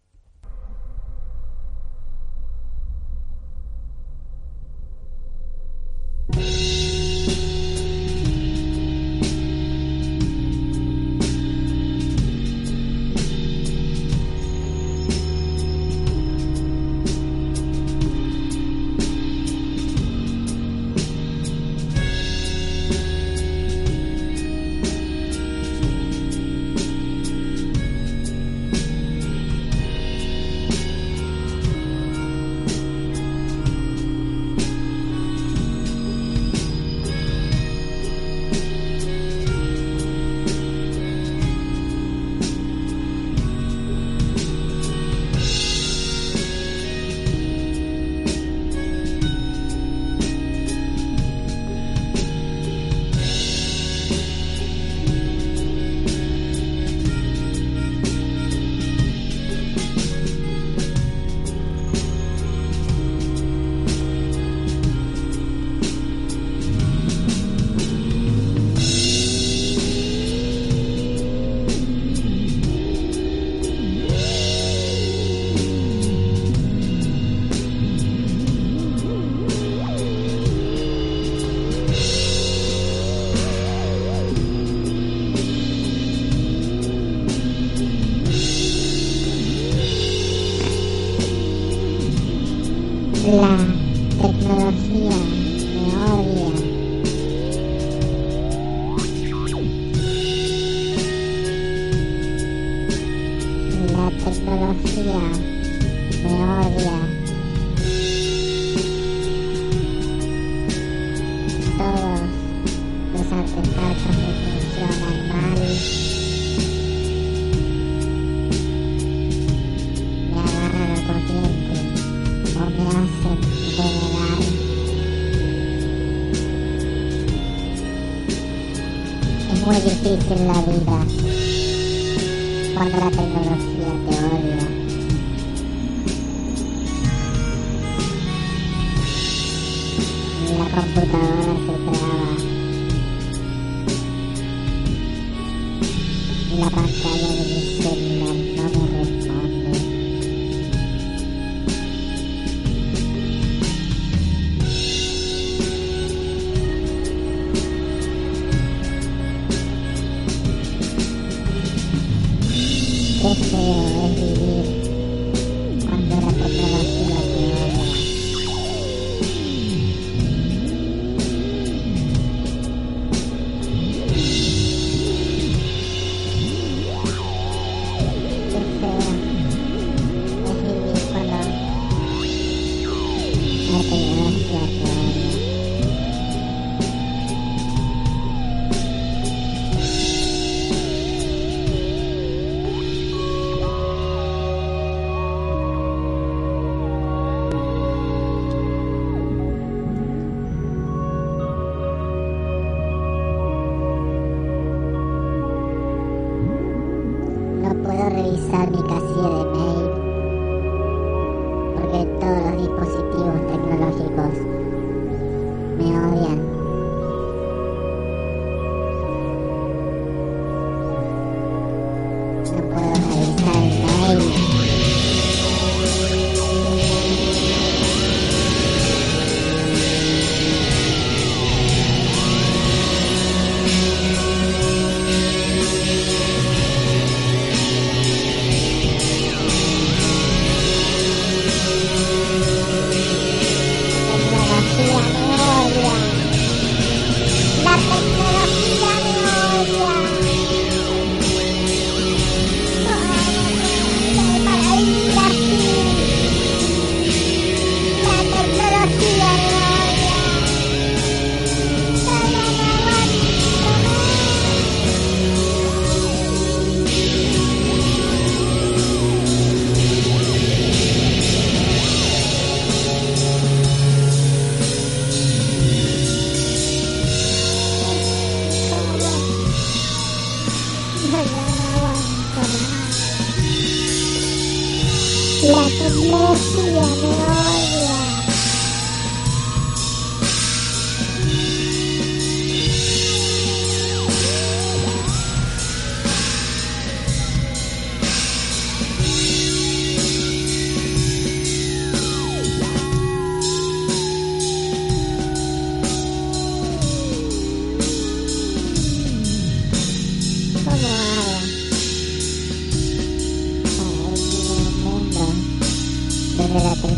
La tecnología me odia. La tecnología me odia. Todos los artefactos que funcionan mal me agarran al corriente o me hacen revelar. Es muy difícil la vida cuando la tecnología te odia. La computadora se traba. La pantalla de mi celular no me responde. Qué feo es vivir cuando la tecnología te odia. Puedo revisar mi casilla de mail porque todos los dispositivos tecnológicos me odian. No puedo revisar el mail.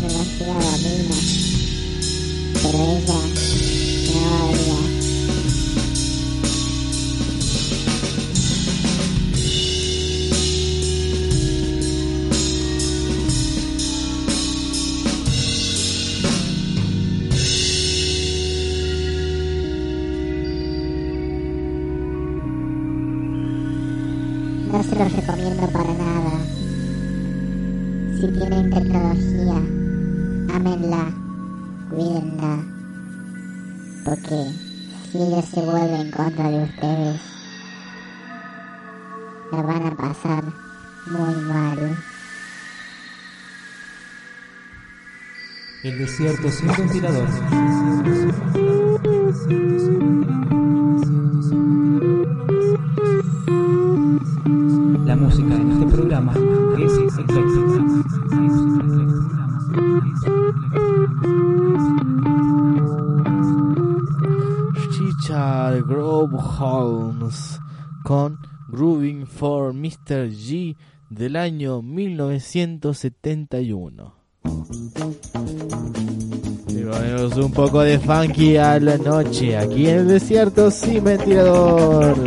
tecnología domina, pero ella no odia. No se los recomiendo para nada. Si tienen tecnología, ámenla, cuídenla, porque si ella se vuelve en contra de ustedes, la van a pasar muy mal. El desierto sin ventilador. La música en este programa es ecléctica. Richard Grove Holmes con Grooving for mister G del año mil novecientos setenta y uno. Y ponemos un poco de funky a la noche aquí en el desierto sin ventilador.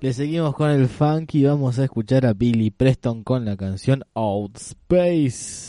Le seguimos con el funk y vamos a escuchar a Billy Preston con la canción Outspace.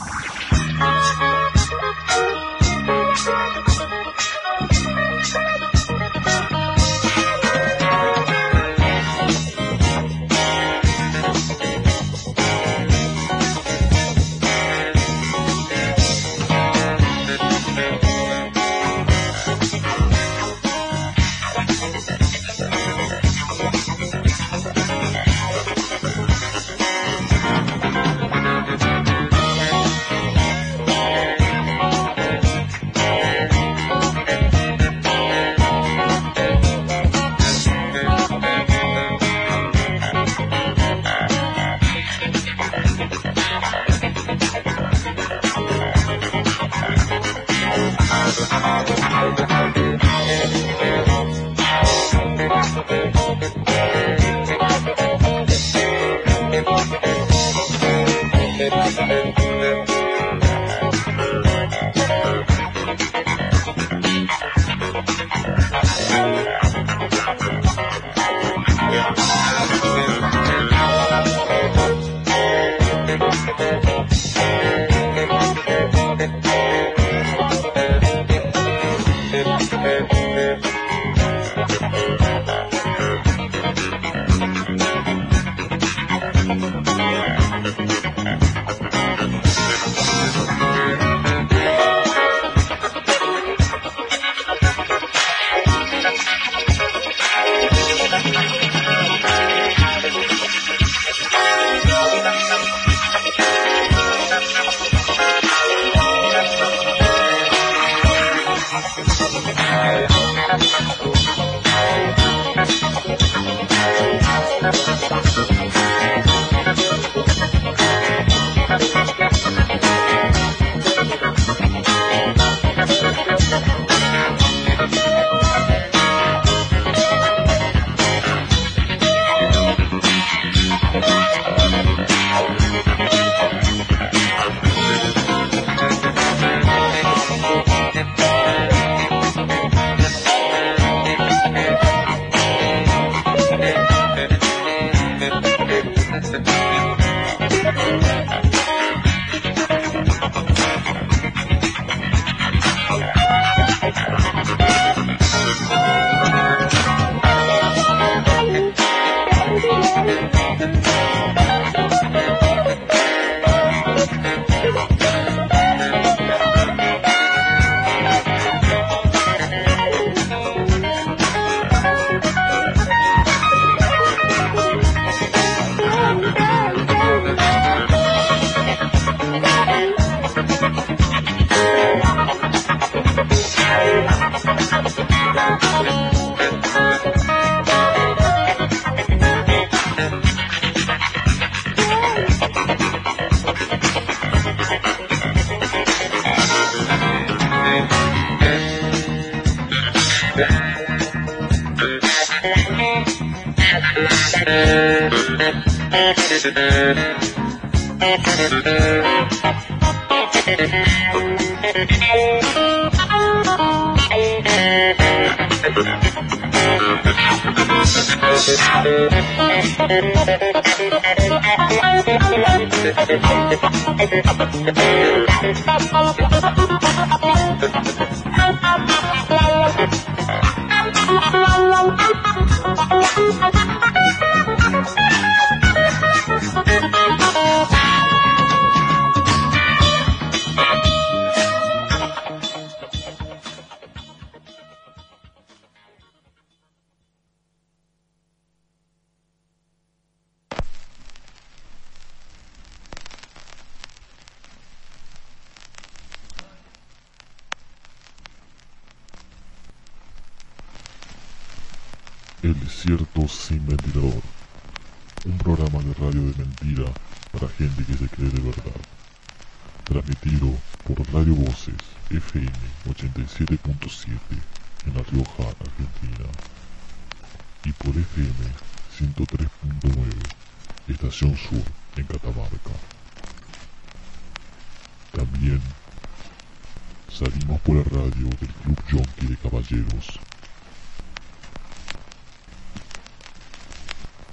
El desierto sin ventilador, un programa de radio de mentira para gente que se cree de verdad, transmitido por Radio Voces F M ochenta y siete punto siete en La Rioja, Argentina, y por F M ciento tres punto nueve, Estación Sur en Catamarca. También salimos por la radio del Club Yonki de Caballeros.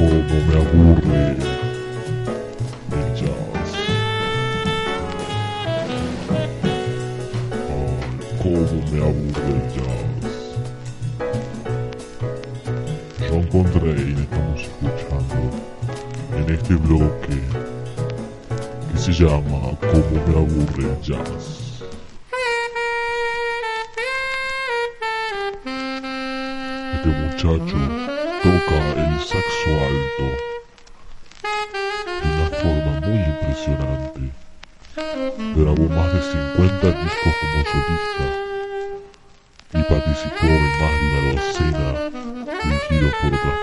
cómo me aburre el jazz. Ay, cómo me aburre el jazz. John Coltrane estamos escuchando en este bloque que se llama Cómo me aburre el jazz. Este muchacho toca el saxo alto de una forma muy impresionante. Grabó más de cincuenta discos como solista y participó en más de una docena dirigidos por otras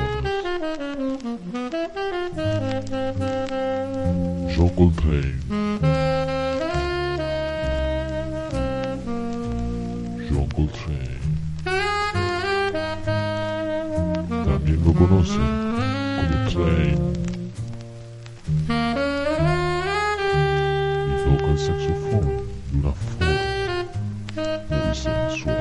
personas. John Coltrane. John Coltrane. También lo conocen como Train. Y toca el saxofón de una forma muy sensual.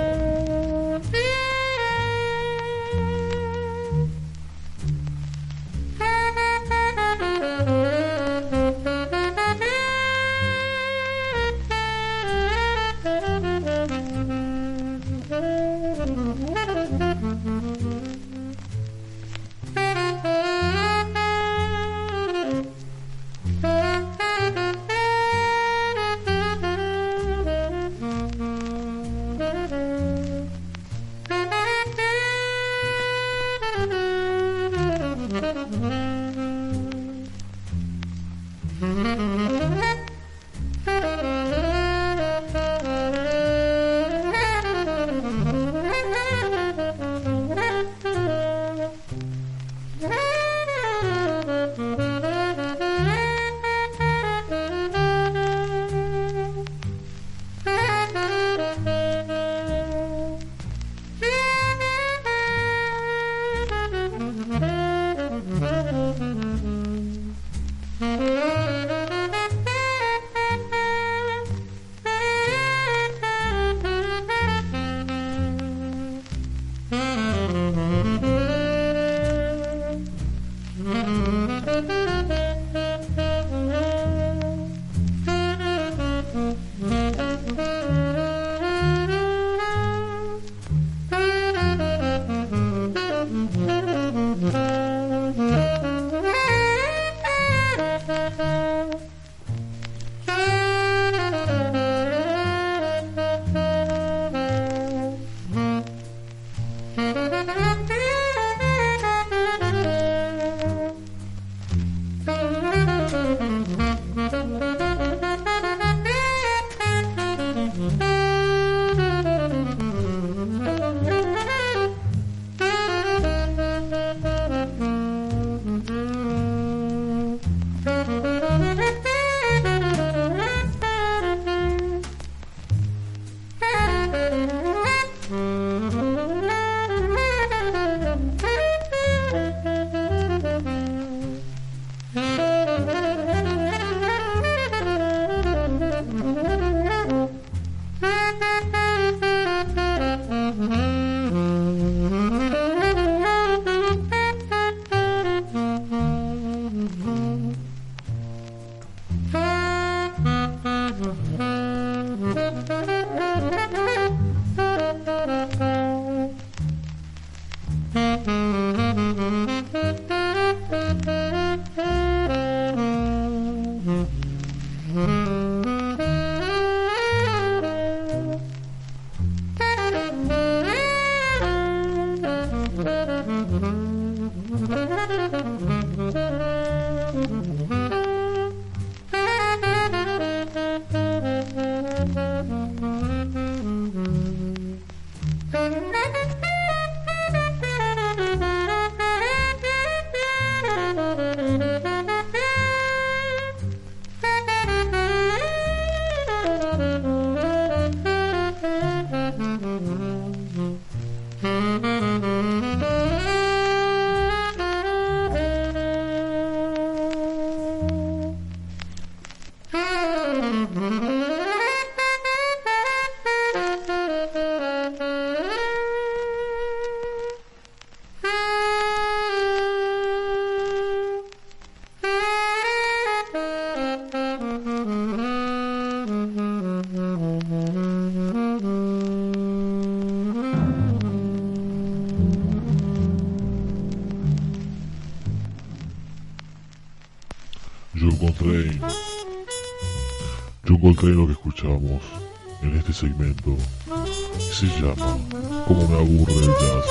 John Coltrane. John Coltrane, lo que escuchamos en este segmento, se llama Como me aburre el jazz.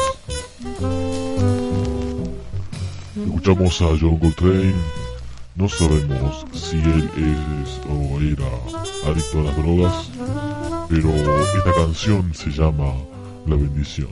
Escuchamos a John Coltrane. No sabemos si él es o era adicto a las drogas, pero esta canción se llama La Bendición.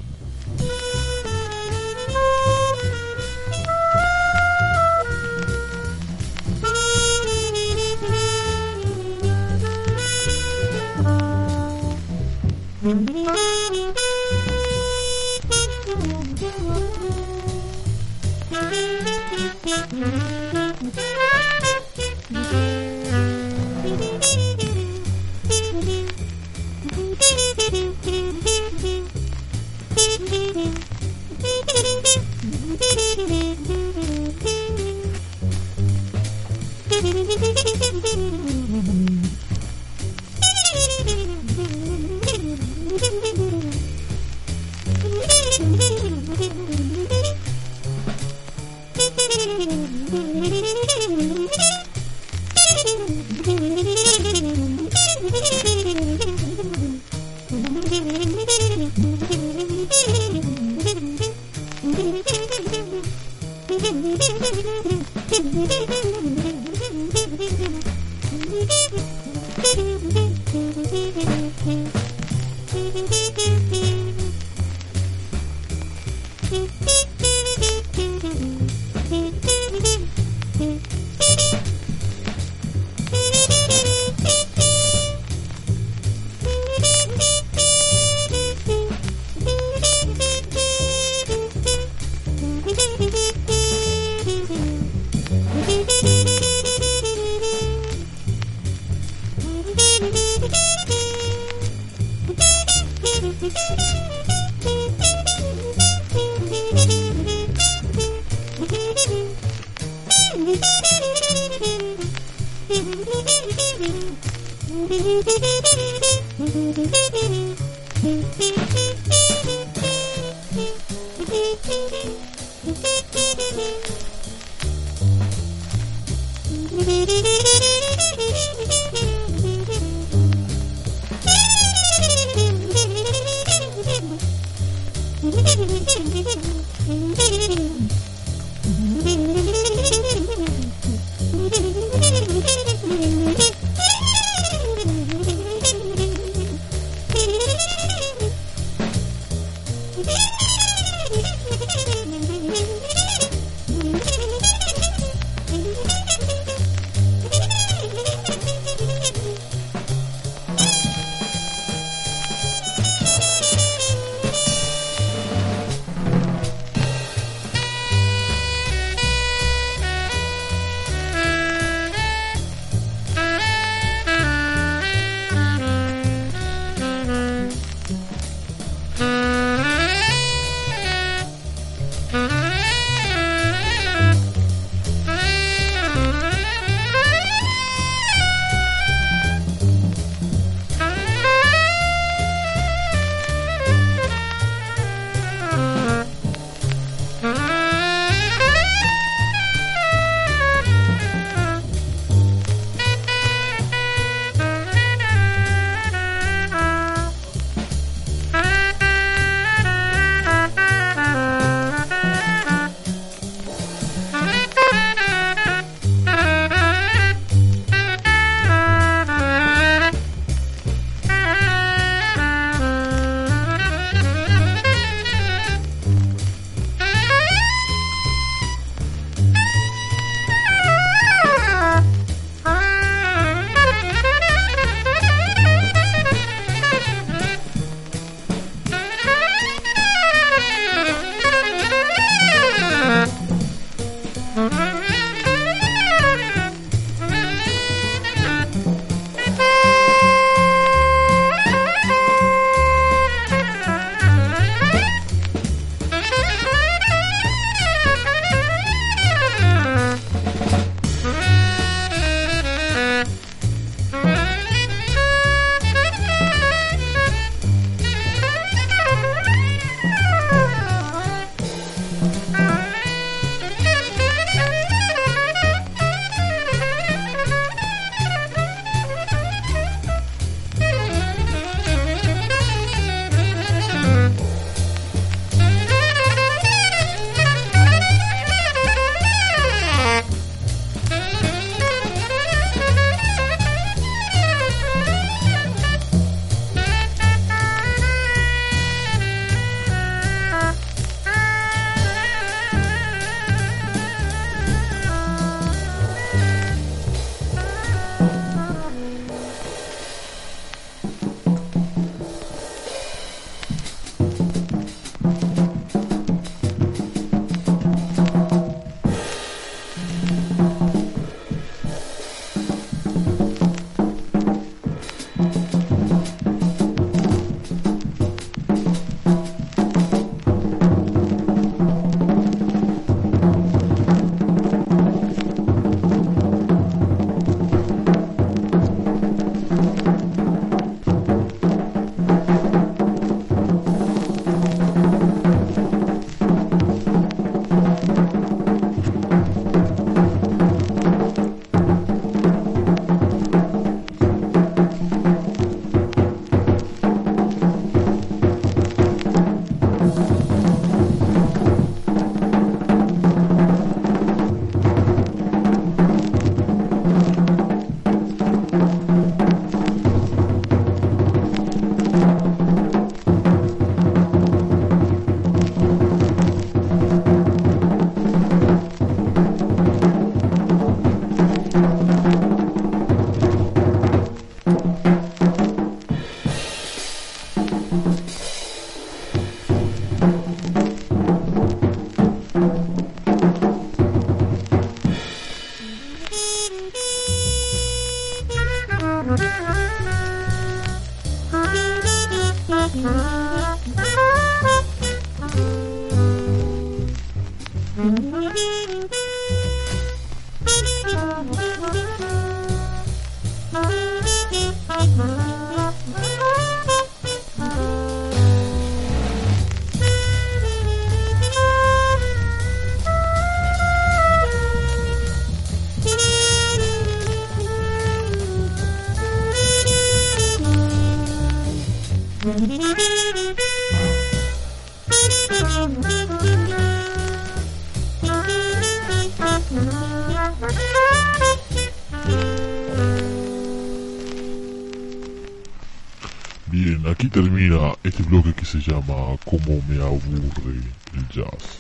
Bien, aquí termina este bloque que se llama Cómo me aburre el jazz.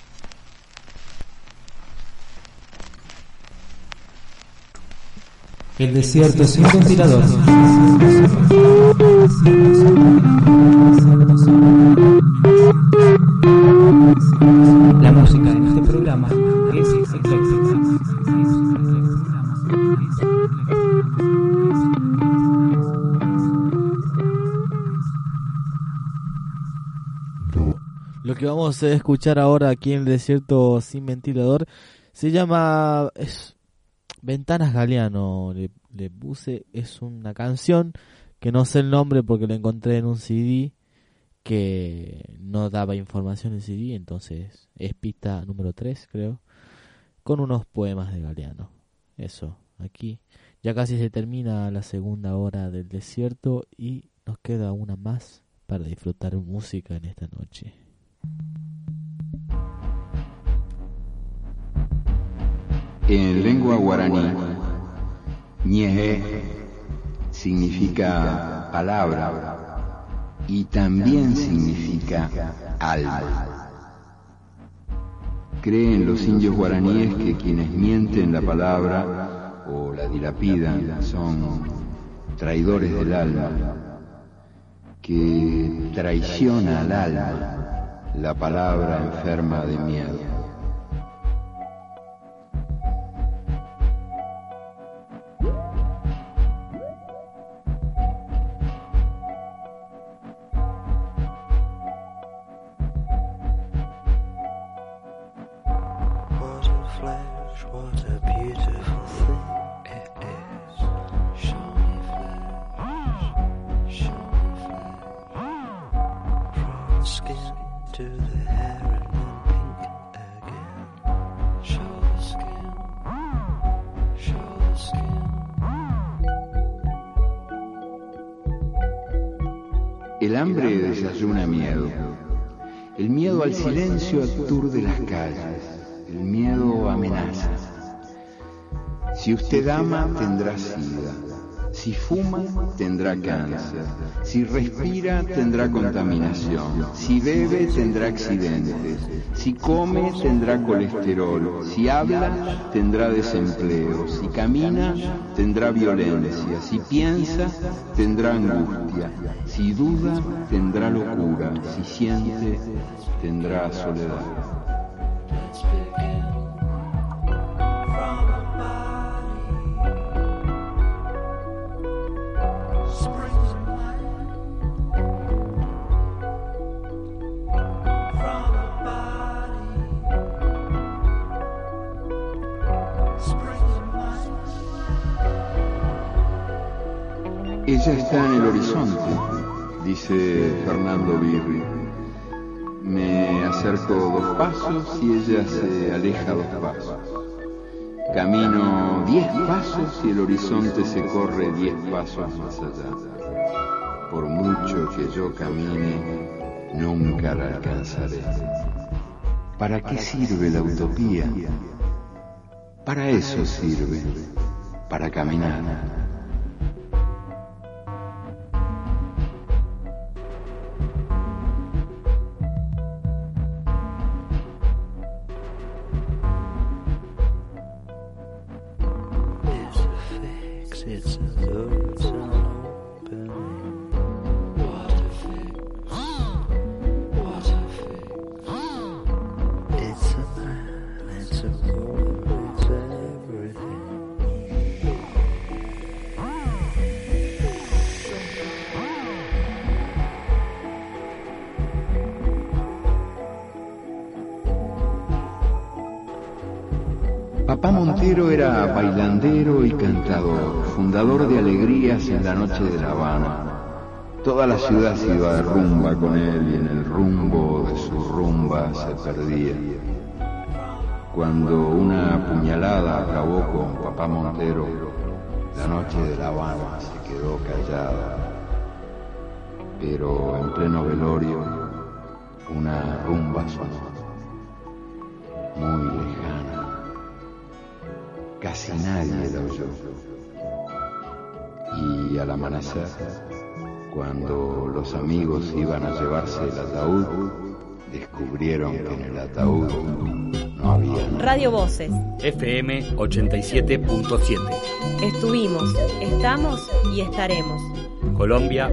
El desierto sin ventilador. La música en este programa es ecléctica. Lo que vamos a escuchar ahora aquí en el desierto sin ventilador se llama es, Ventanas Galeano. Le, le puse, es una canción que no sé el nombre porque la encontré en un C D que no daba información en C D, entonces es pista número tres, creo, con unos poemas de Galeano. Eso, aquí ya casi se termina la segunda hora del desierto y nos queda una más para disfrutar música en esta noche. En lengua guaraní, ñeje significa palabra y también significa alma. Creen los indios guaraníes que quienes mienten la palabra o la dilapidan son traidores del alma, que traiciona al alma la palabra enferma de miedo. El hambre desayuna miedo. El miedo al silencio aturde las calles. El miedo amenaza. Si usted ama, tendrá sida. Si fuma, tendrá cáncer. Si respira, tendrá contaminación. Si bebe, tendrá accidentes. Si come, tendrá colesterol. Si habla, tendrá desempleo. Si camina, tendrá violencia. Si piensa, tendrá angustia. Si duda, tendrá locura. Si siente, tendrá soledad. Ella está en el horizonte, dice Fernando Birri. Me acerco dos pasos y ella se aleja dos pasos. Camino diez pasos y el horizonte se corre diez pasos más allá. Por mucho que yo camine, nunca la alcanzaré. ¿Para qué sirve la utopía? Para eso sirve, para caminar. Papá Montero era bailandero y cantador, fundador de alegrías en la noche de La Habana. Toda la ciudad se iba de rumba con él y en el rumbo de su rumba se perdía. Cuando una puñalada acabó con Papá Montero, la noche de La Habana se quedó callada. Pero en pleno velorio, una rumba sonó, muy lejana, casi nadie la oyó. Y al amanecer, cuando los amigos iban a llevarse el ataúd, descubrieron que en el ataúd no había nada. Radio Voces F M ochenta y siete punto siete. Estuvimos, estamos y estaremos. Colombia.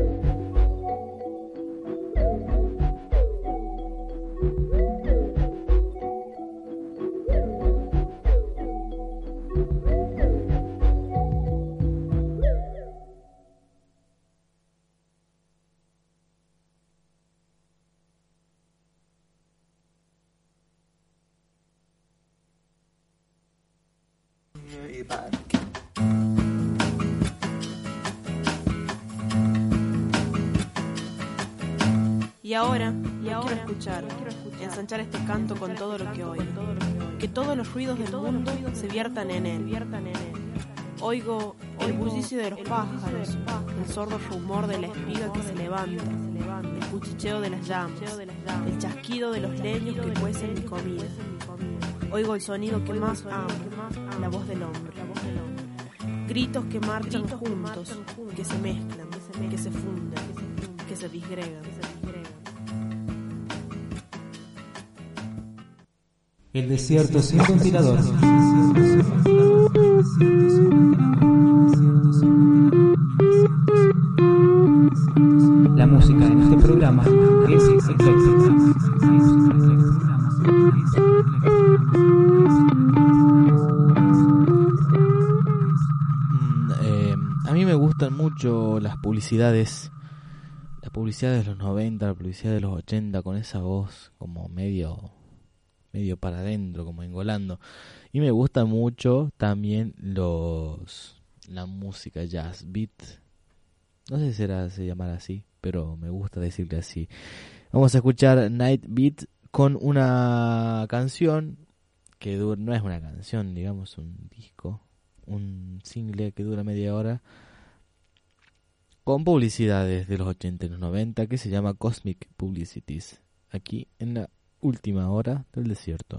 Y ahora, y ahora quiero escuchar, ensanchar este canto con todo lo que oigo, que todos los ruidos del mundo se viertan en él. Oigo el bullicio de los pájaros, el sordo rumor de la espiga que se levanta, el cuchicheo de las llamas, el chasquido de los leños que cuecen mi comida. Oigo el sonido que más amo, la voz del hombre. Gritos que marchan juntos, que se mezclan, que se funden, que se disgregan. El desierto sin ventilador. La música en este programa es ecléctica. Mm, eh, a mí me gustan mucho las publicidades, las publicidades de los noventa, la publicidad de los ochenta, con esa voz como medio... medio para adentro, como engolando. Y me gusta mucho también los la música jazz beat. No sé si será, se llamará así, pero me gusta decirle así. Vamos a escuchar Night Beat con una canción que dura, no es una canción, digamos un disco, un single que dura media hora, con publicidades de los ochenta y los noventa, que se llama Cosmic Publicities, aquí en la última hora del desierto.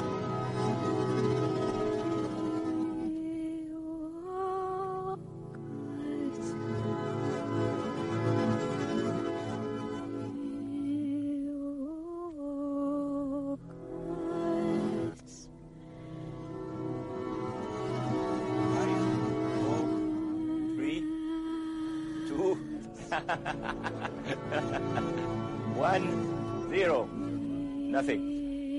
One, zero. Nothing.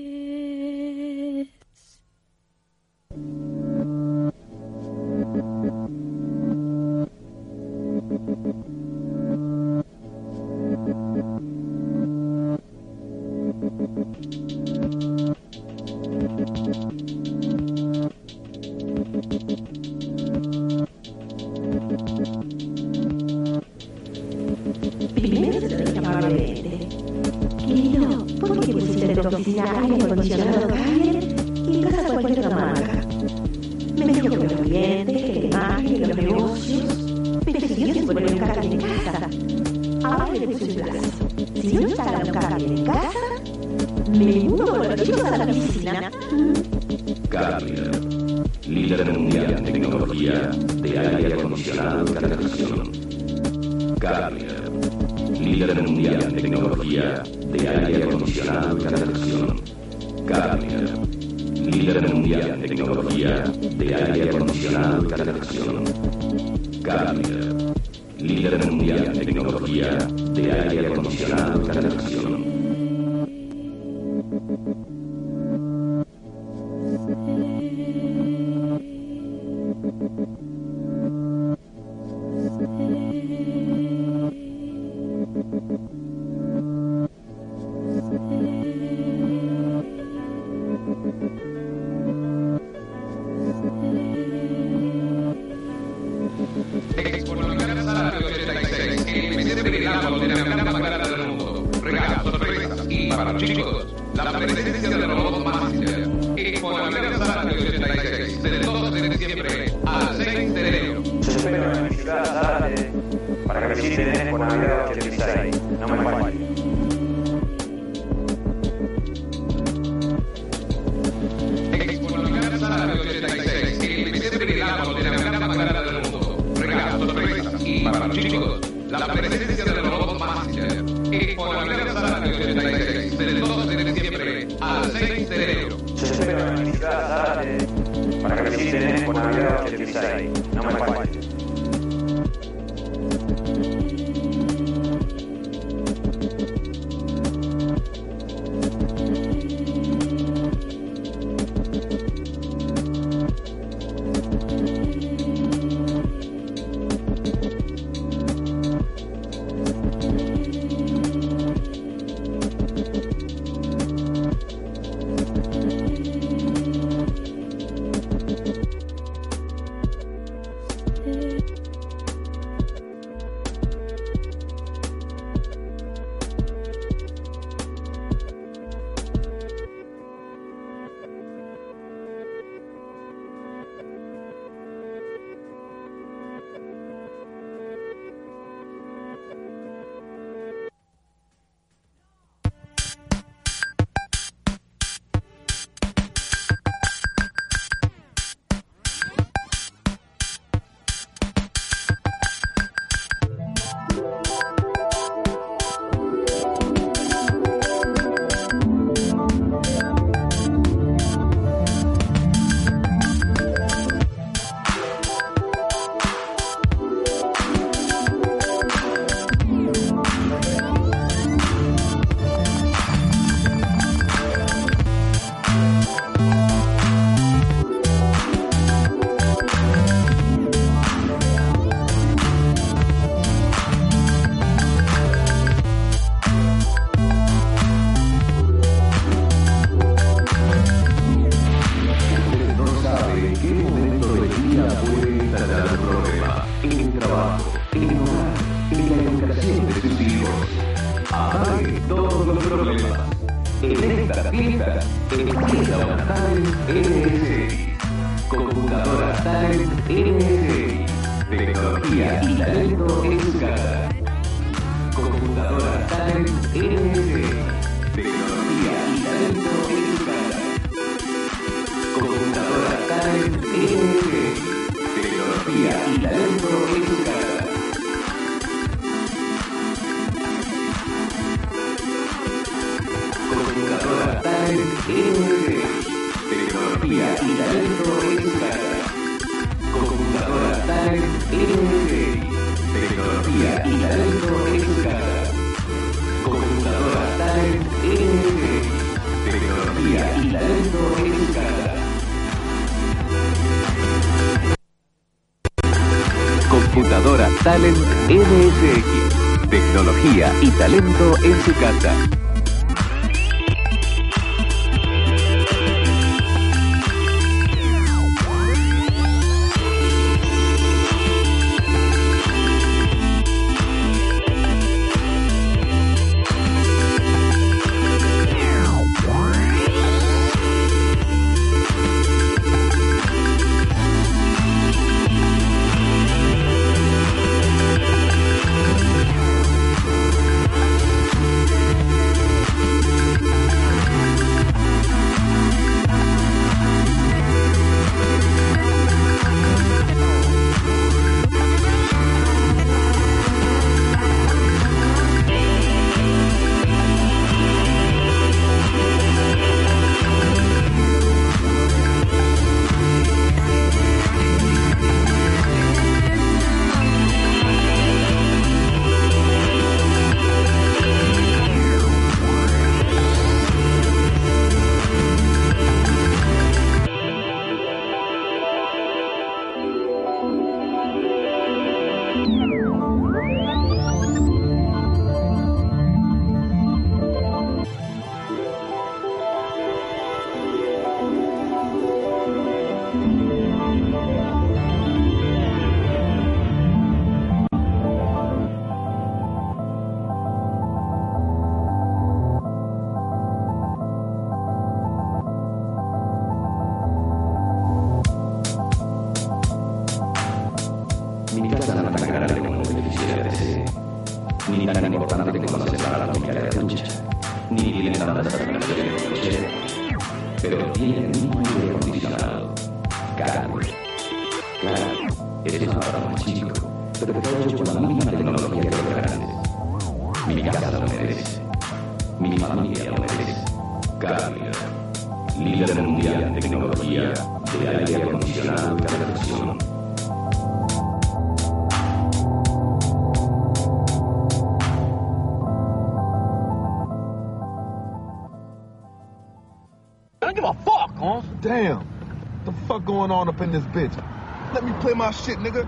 Primero te doy amablemente. Querido, ¿por qué pusiste en tu oficina aire acondicionado Carrier y en casa cualquier otra marca? Me dijo que los clientes, que la imagen, que los negocios, pero siguió sin poner un Carrier en casa. Ahora le puse un plazo. Si no instalan un Carrier en casa, me mudo con los chicos a la oficina. Carrier, líder mundial en tecnología de aire acondicionado y calefacción. Carrier, líder mundial en tecnología de aire acondicionado y calefacción. Carrier, líder mundial en tecnología de aire acondicionado y calefacción. Carrier, líder mundial en tecnología de aire acondicionado y calefacción. la presencia del robot Master es por Aniversario ochenta y seis, del doce de diciembre al seis de enero. Se espera felicitar a Zárate para que visiten por Navidad ochenta y seis. No me falles. Computadora Talent M S X. Tecnología y talento en su casa. Eres un aparato más chico, pero está hecho con la misma tecnología que aire acondicionado y calefacción. I don't give a fuck, huh? Damn. What the fuck going on up in this bitch? Let me play my shit, nigga.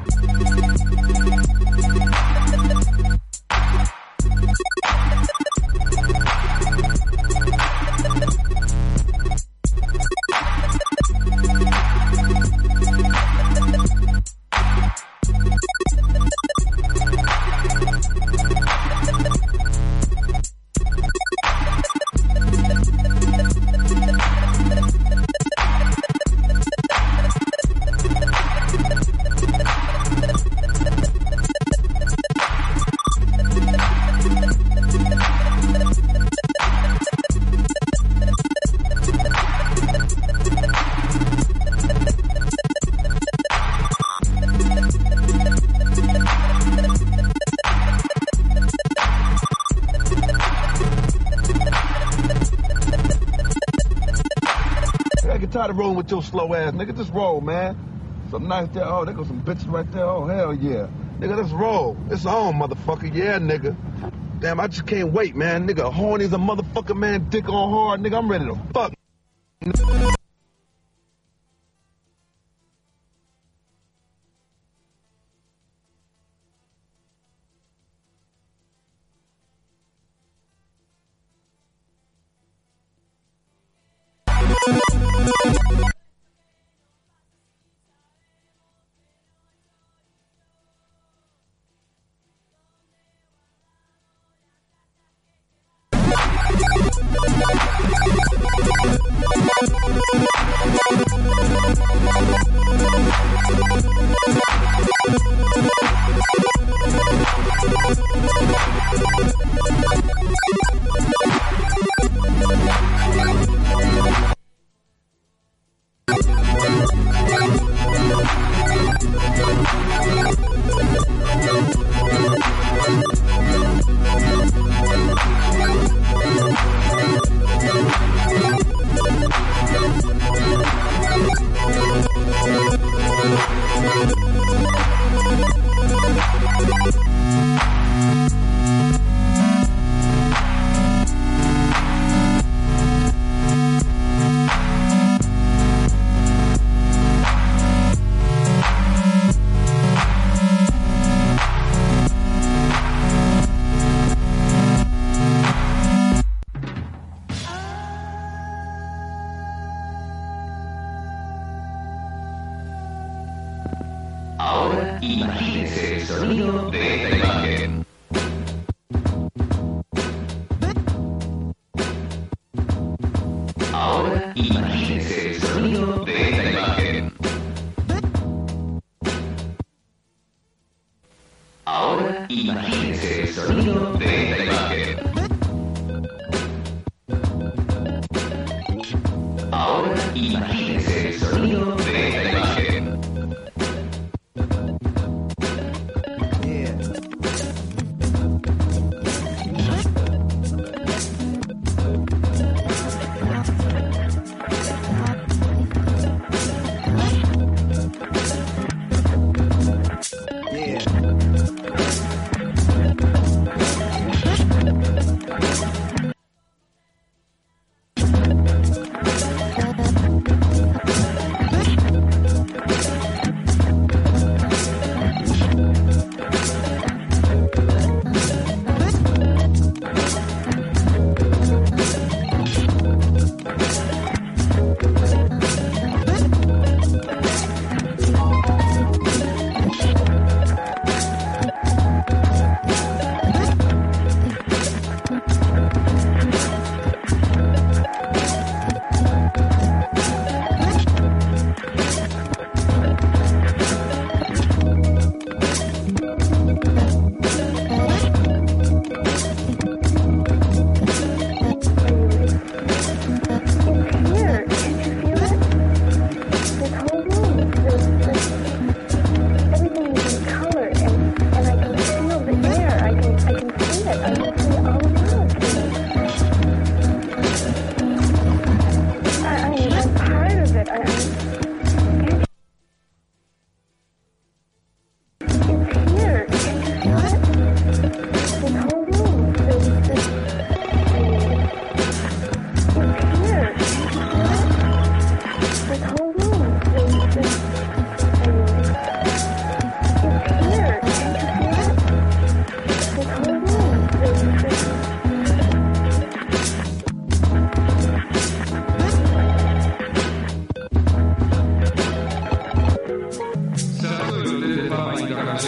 Tired of rolling with your slow ass, nigga. Just roll, man. Some nice there. Oh, there goes some bitches right there. Oh, hell yeah. Nigga, let's roll. It's on, motherfucker. Yeah, nigga. Damn, I just can't wait, man. Nigga, horny as a motherfucker, man. Dick on hard, nigga. I'm ready to fuck. Ahora imagínese el sonido de esta imagen. Ahora imagínese el sonido de esta imagen. Ahora imagínese el sonido de esta imagen. Ahora imagínese el sonido de esta imagen.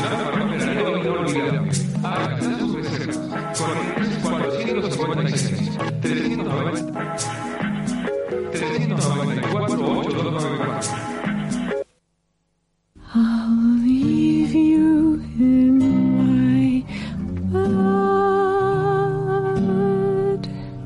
Nacional para un escenario inolvidable. Haga de sus reservas. Corrientes cuatrocientos cincuenta y seis, trescientos noventa, trescientos noventa y cuatro, ocho dos nueve cuatro. I'll leave you in my blood.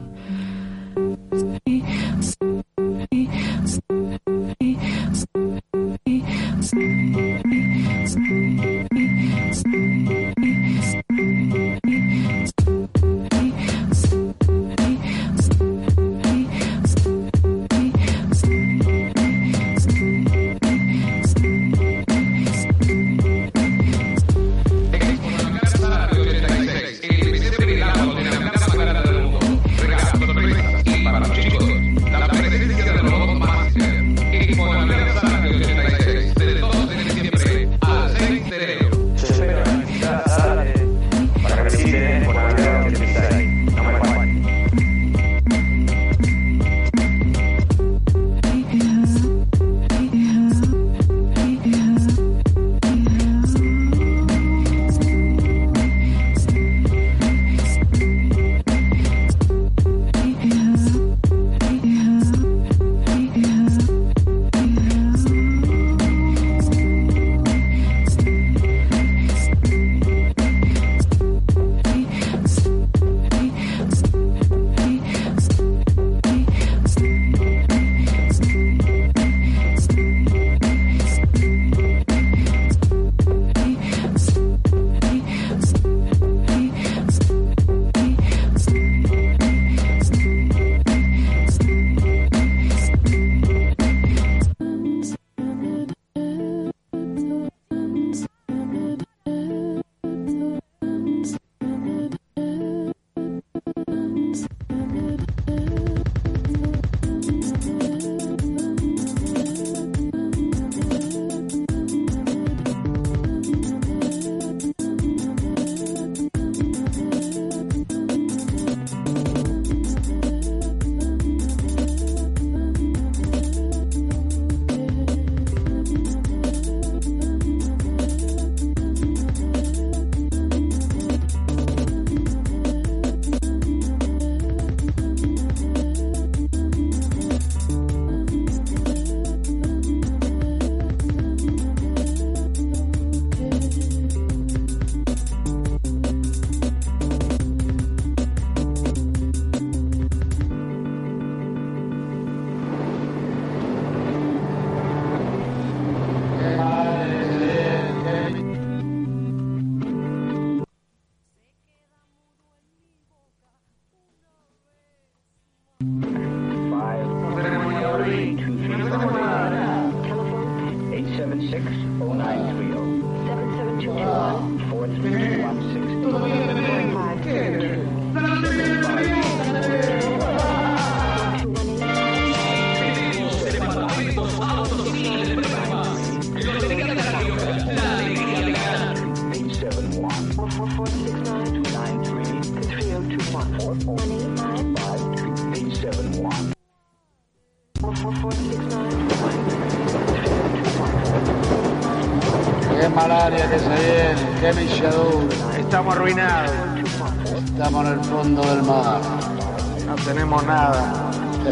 Qué malaria que se viene, qué milladura. Estamos arruinados. Estamos en el fondo del mar. No tenemos nada.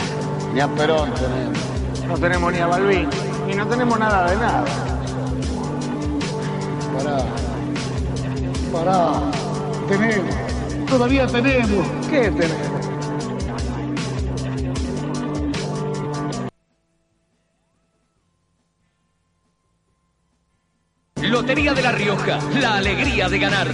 Ni a Perón tenemos. No tenemos ni a Balbín. Y no tenemos nada de nada. Pará. Pará. Tenemos. Todavía tenemos. ¿Qué tenemos? Lotería de La Rioja, la alegría de ganar.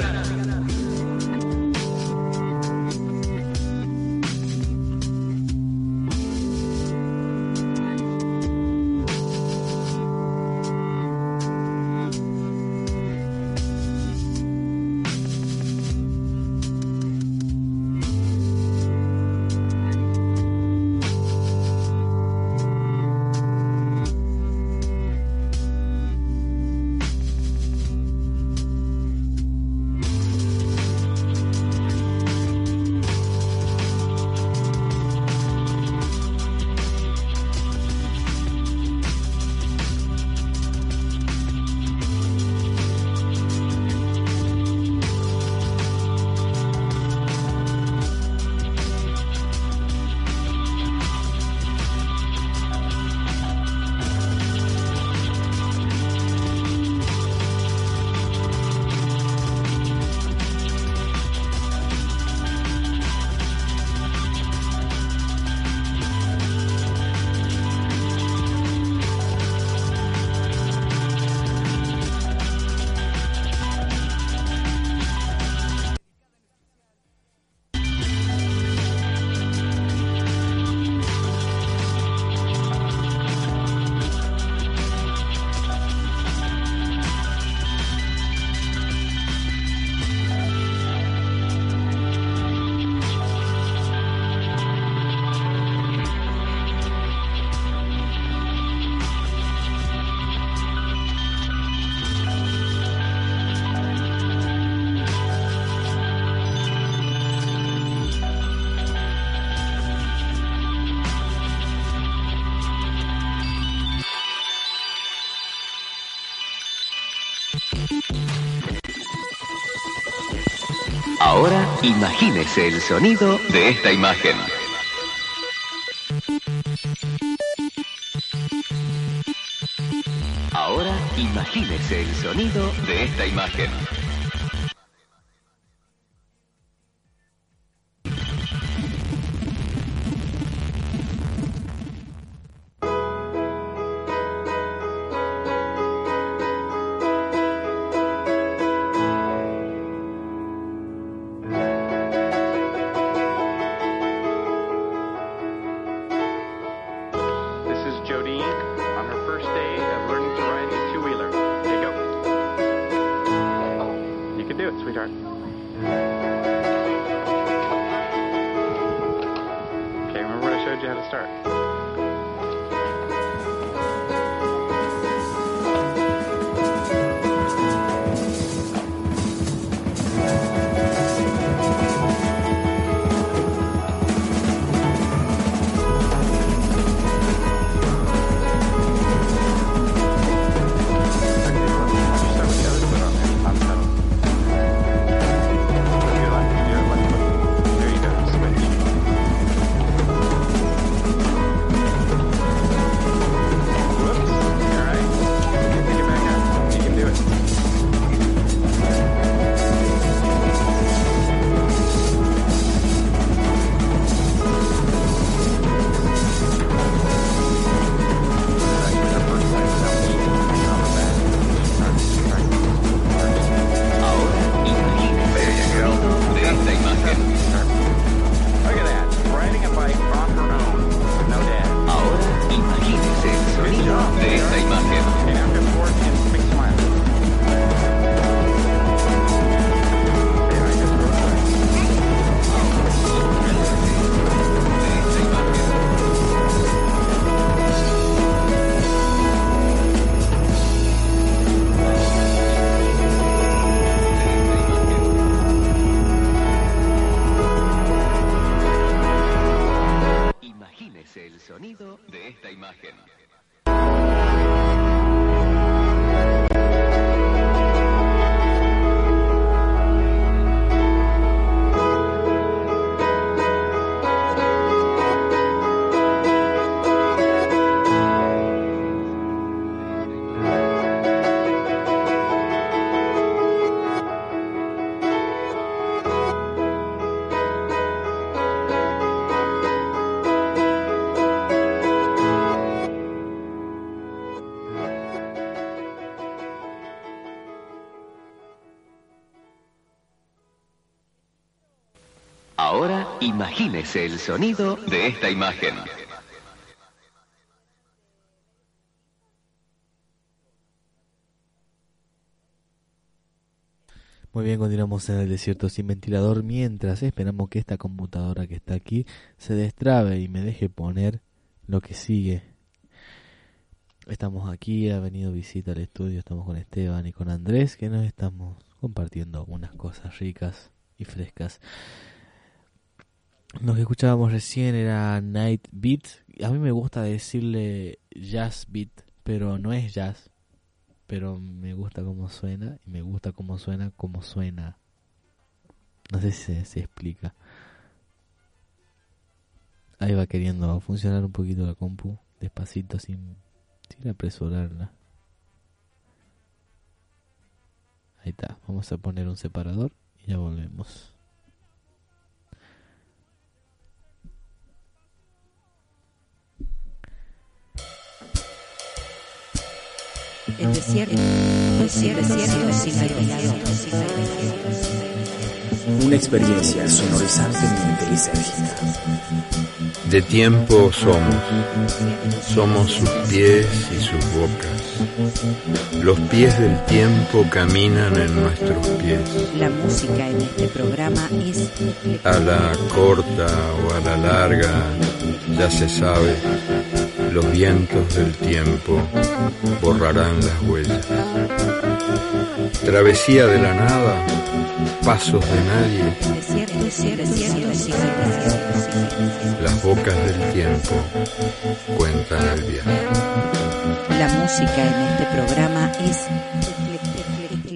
Ahora imagínese el sonido de esta imagen. Ahora imagínese el sonido de esta imagen. Ahora imagínese el sonido de esta imagen. Muy bien, continuamos en el desierto sin ventilador mientras esperamos que esta computadora que está aquí se destrabe y me deje poner lo que sigue. Estamos aquí, ha venido visita al estudio, estamos con Esteban y con Andrés, que nos estamos compartiendo unas cosas ricas y frescas. Lo que escuchábamos recién era Night Beat. A mí me gusta decirle Jazz Beat, pero no es jazz. Pero me gusta cómo suena y me gusta cómo suena, cómo suena. No sé si se, se explica. Ahí va queriendo funcionar un poquito la compu, despacito, sin, sin apresurarla. Ahí está, vamos a poner un separador y ya volvemos. El desierto, el desierto, desierto sin ventilador. Una experiencia sonorizantemente lisérgica. De tiempo somos, somos sus pies y sus bocas. Los pies del tiempo caminan en nuestros pies. La música en este programa es a la corta o a la larga, ya se sabe, los vientos del tiempo borrarán las huellas. Travesía de la nada, pasos de nadie. Las bocas del tiempo cuentan el viaje. La música en este programa es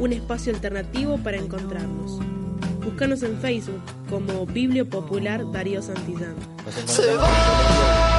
un espacio alternativo para encontrarnos. Búscanos en Facebook como Biblio Popular Darío Santillán. Se va.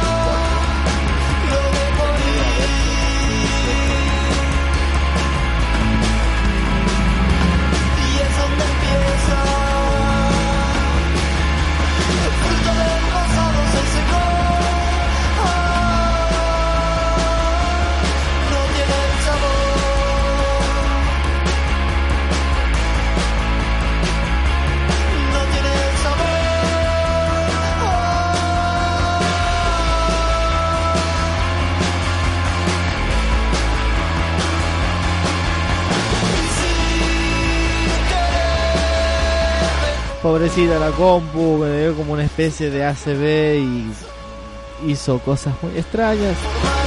Pobrecita la compu, que dio como una especie de A C B y hizo cosas muy extrañas.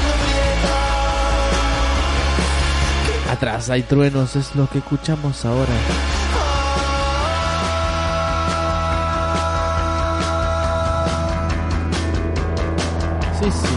Atrás hay truenos, es lo que escuchamos ahora. Sí, sí.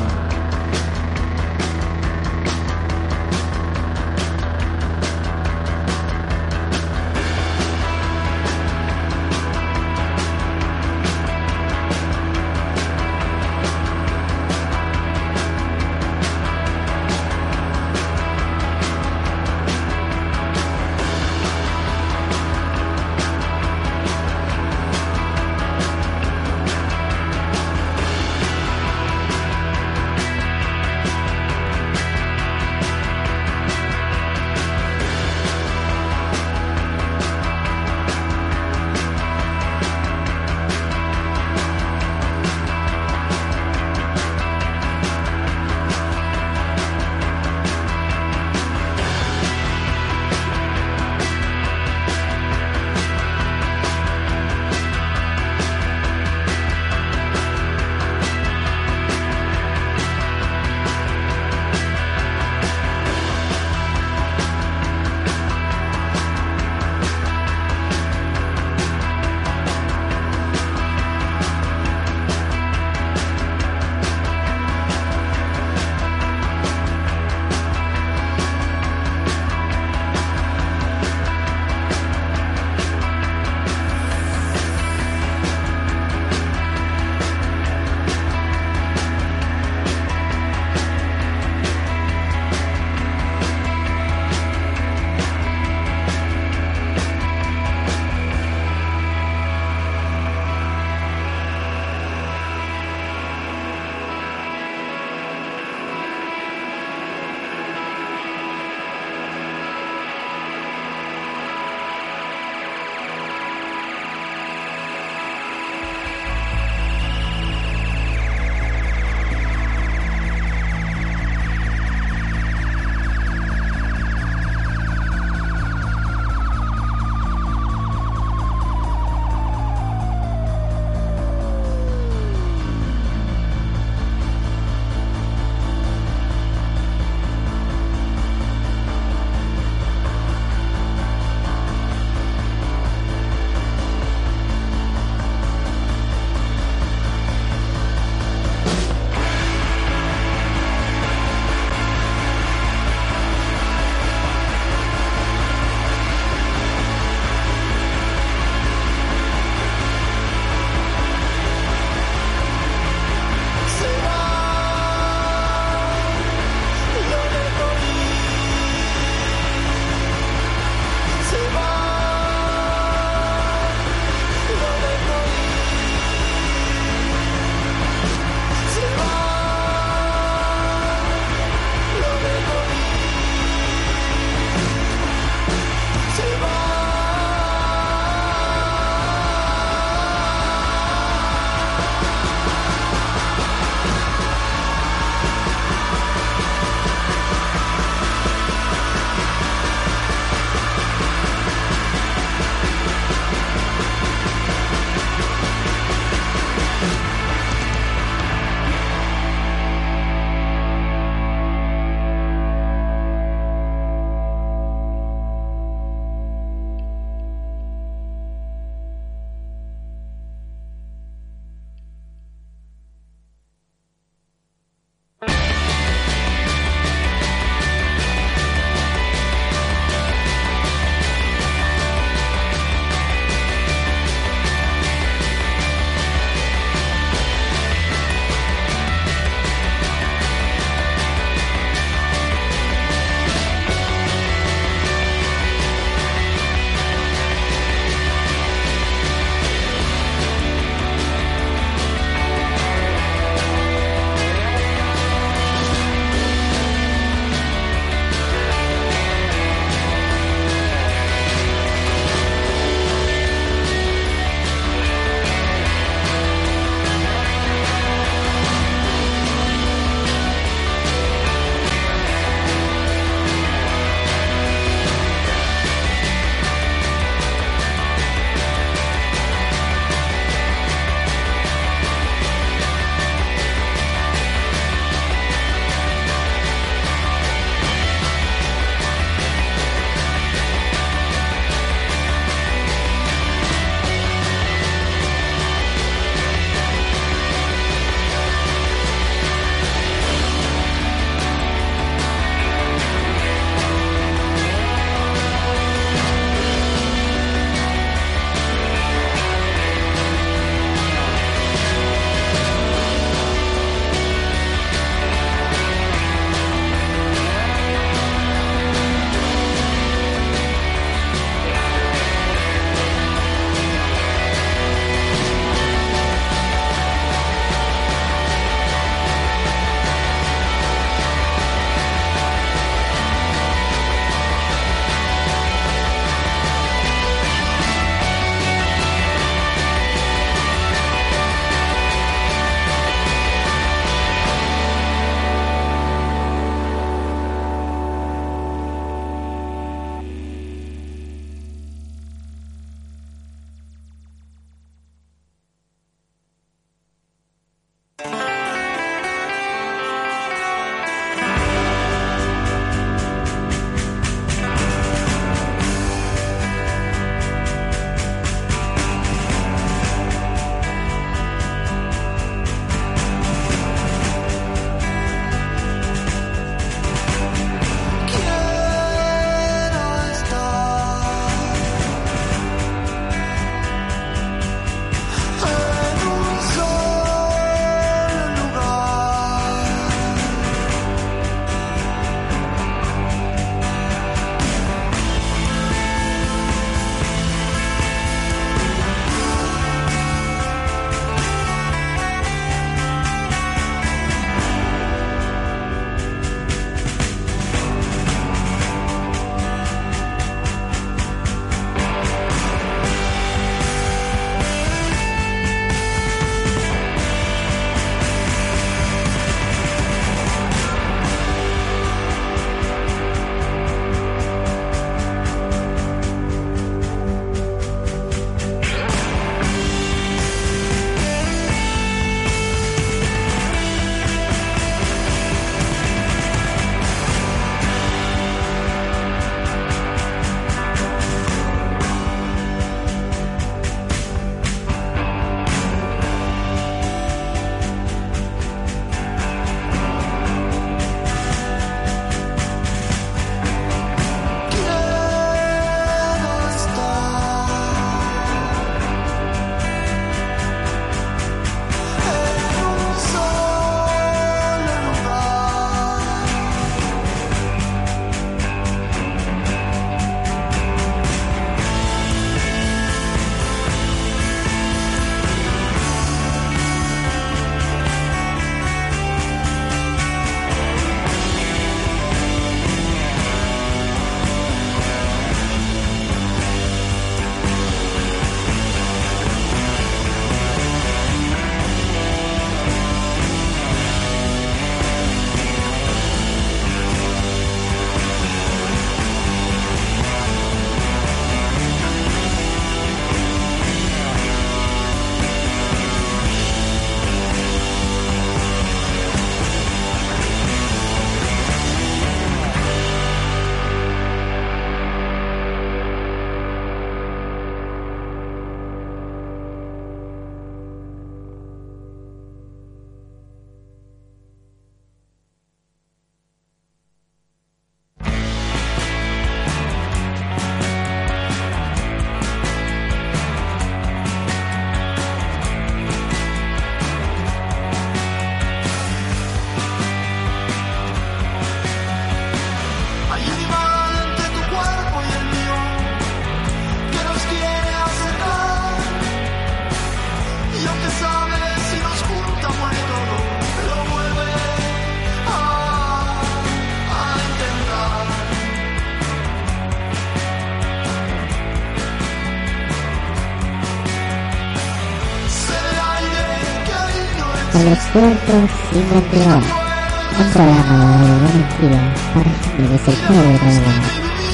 El Desierto Sin Mentira, un programa de mentira para gente que se cree de verdad.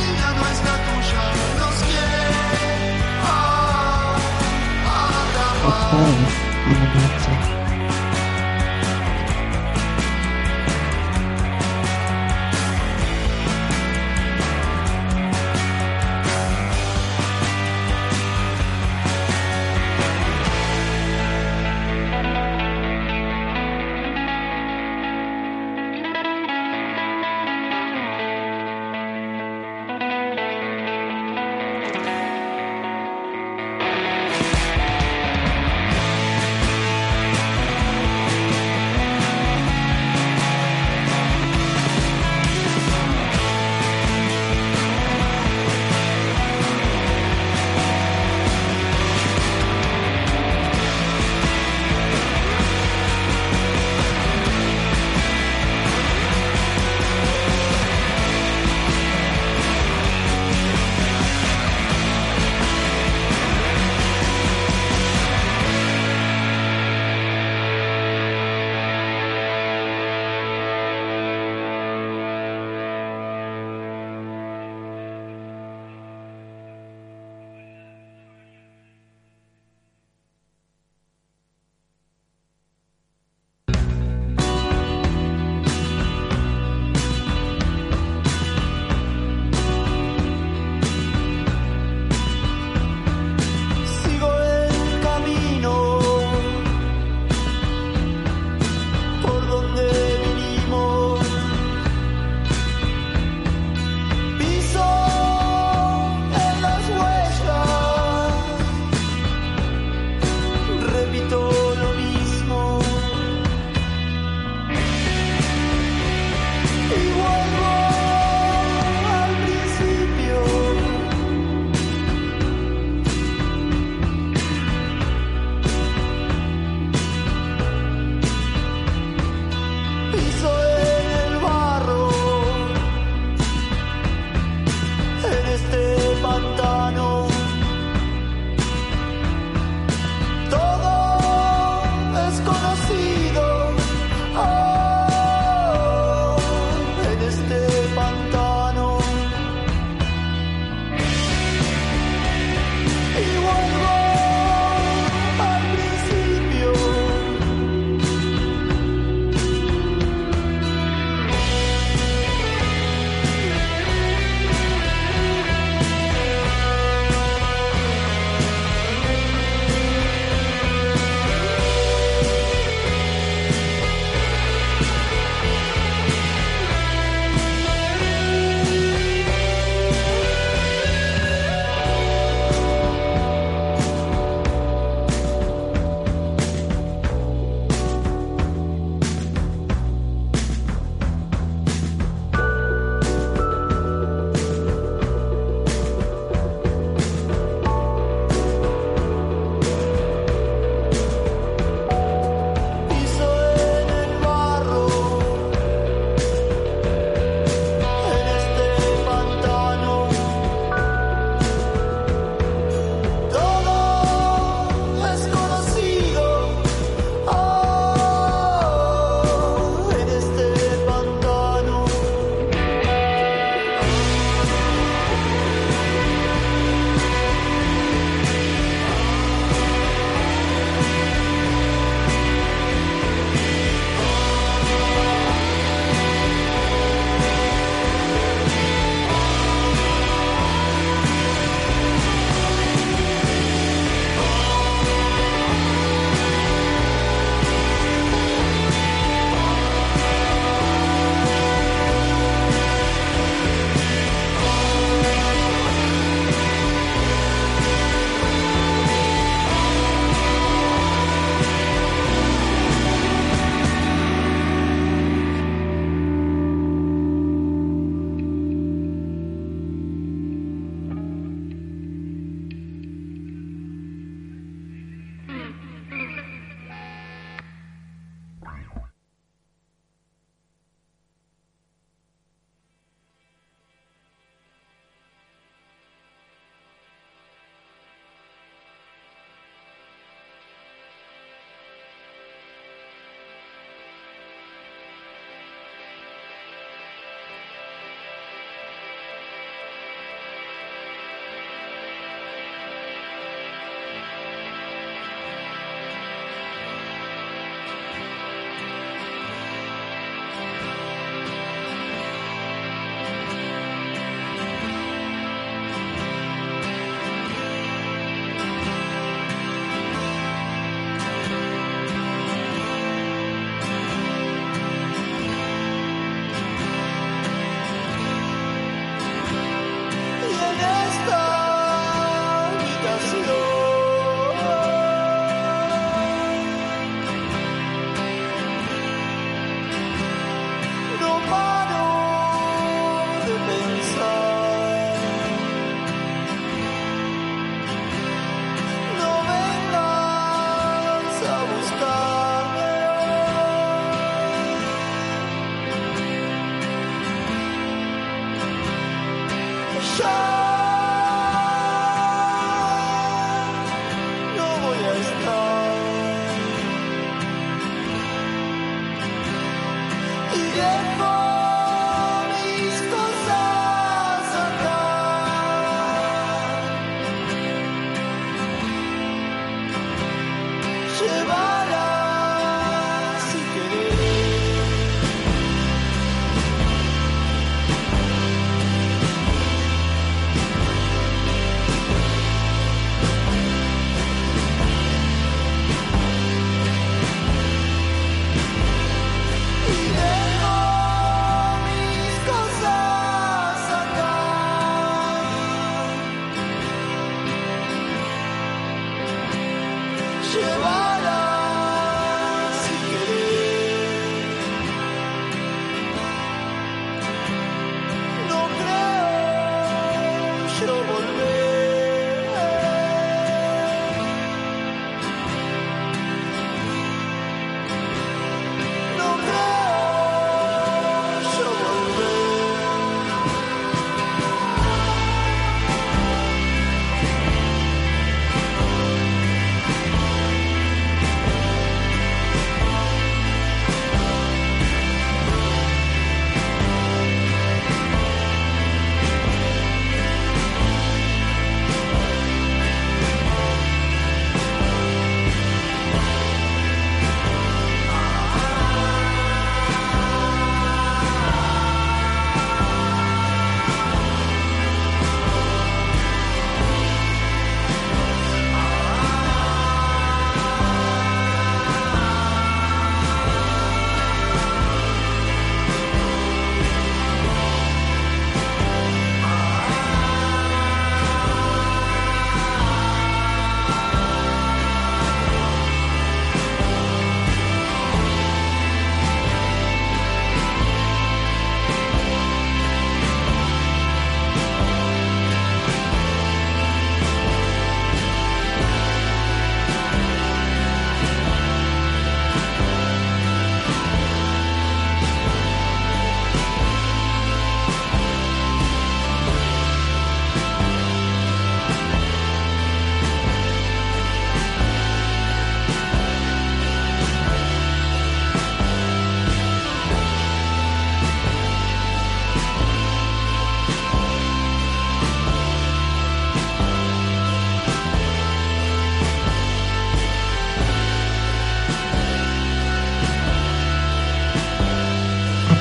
Esto es a la noche.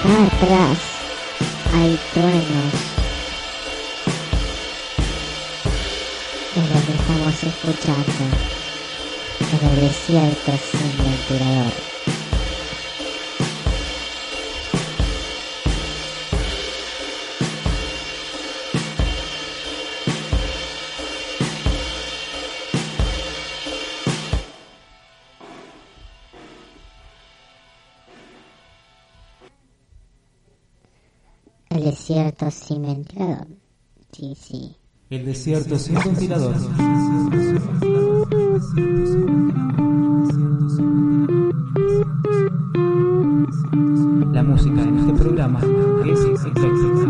Acá atrás hay truenos. Es lo que estamos escuchando en el desierto sin ventilador. El desierto sin ventilador. Sí, sí. El desierto sin ventilador. La música en este programa es ecléctica.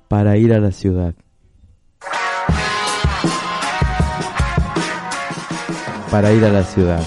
Para ir a la ciudad. Para ir a la ciudad.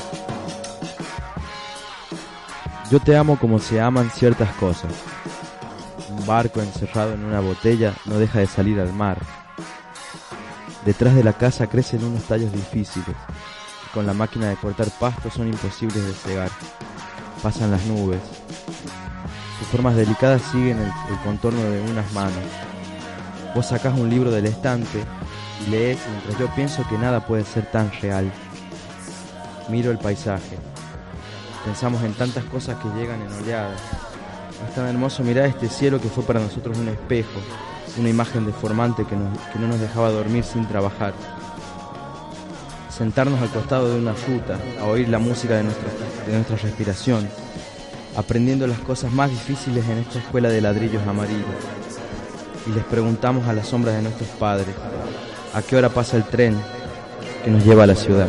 Yo te amo como se aman ciertas cosas. Un barco encerrado en una botella no deja de salir al mar. Detrás de la casa crecen unos tallos difíciles, que con la máquina de cortar pasto son imposibles de cegar. Pasan las nubes. Sus formas delicadas siguen el, el contorno de unas manos. Vos sacás un libro del estante y lees mientras yo pienso que nada puede ser tan real. Miro el paisaje. Pensamos en tantas cosas que llegan en oleadas. Es tan hermoso mirar este cielo que fue para nosotros un espejo, una imagen deformante que, nos, que no nos dejaba dormir sin trabajar. Sentarnos al costado de una ruta, a oír la música de nuestra, de nuestra respiración, aprendiendo las cosas más difíciles en esta escuela de ladrillos amarillos. Y les preguntamos a las sombras de nuestros padres, ¿a qué hora pasa el tren que nos lleva a la ciudad?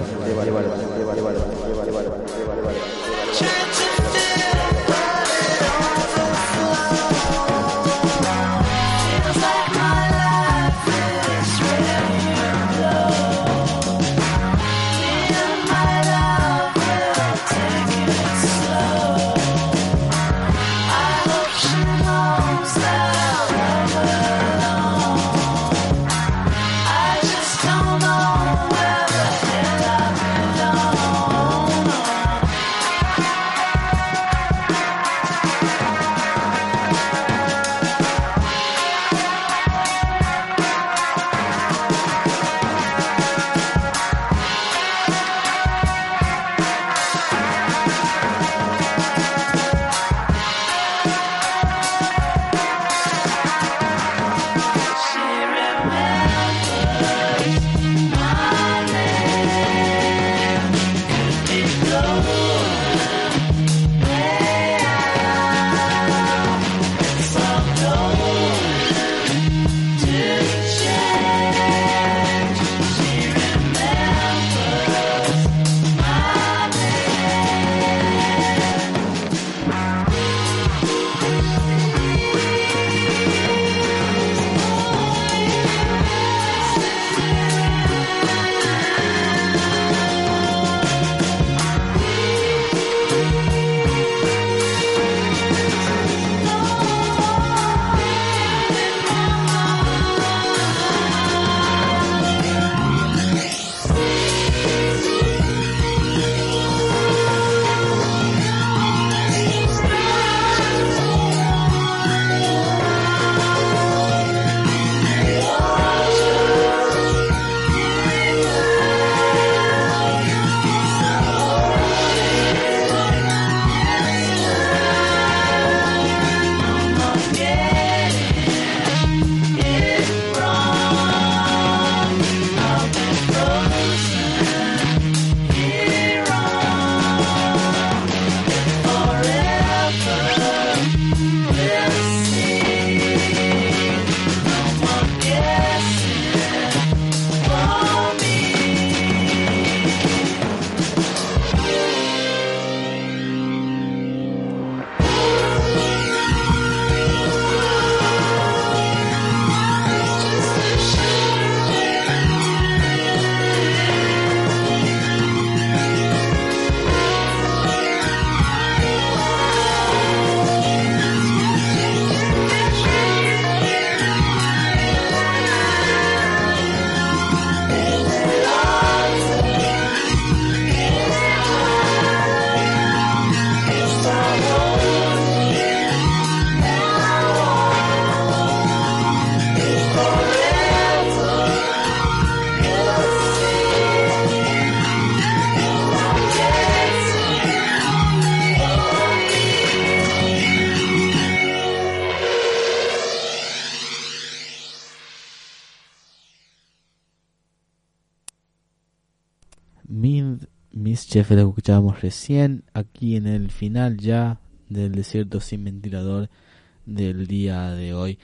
Mischief lo escuchábamos recién, aquí en el final ya del Desierto sin Ventilador del día de hoy.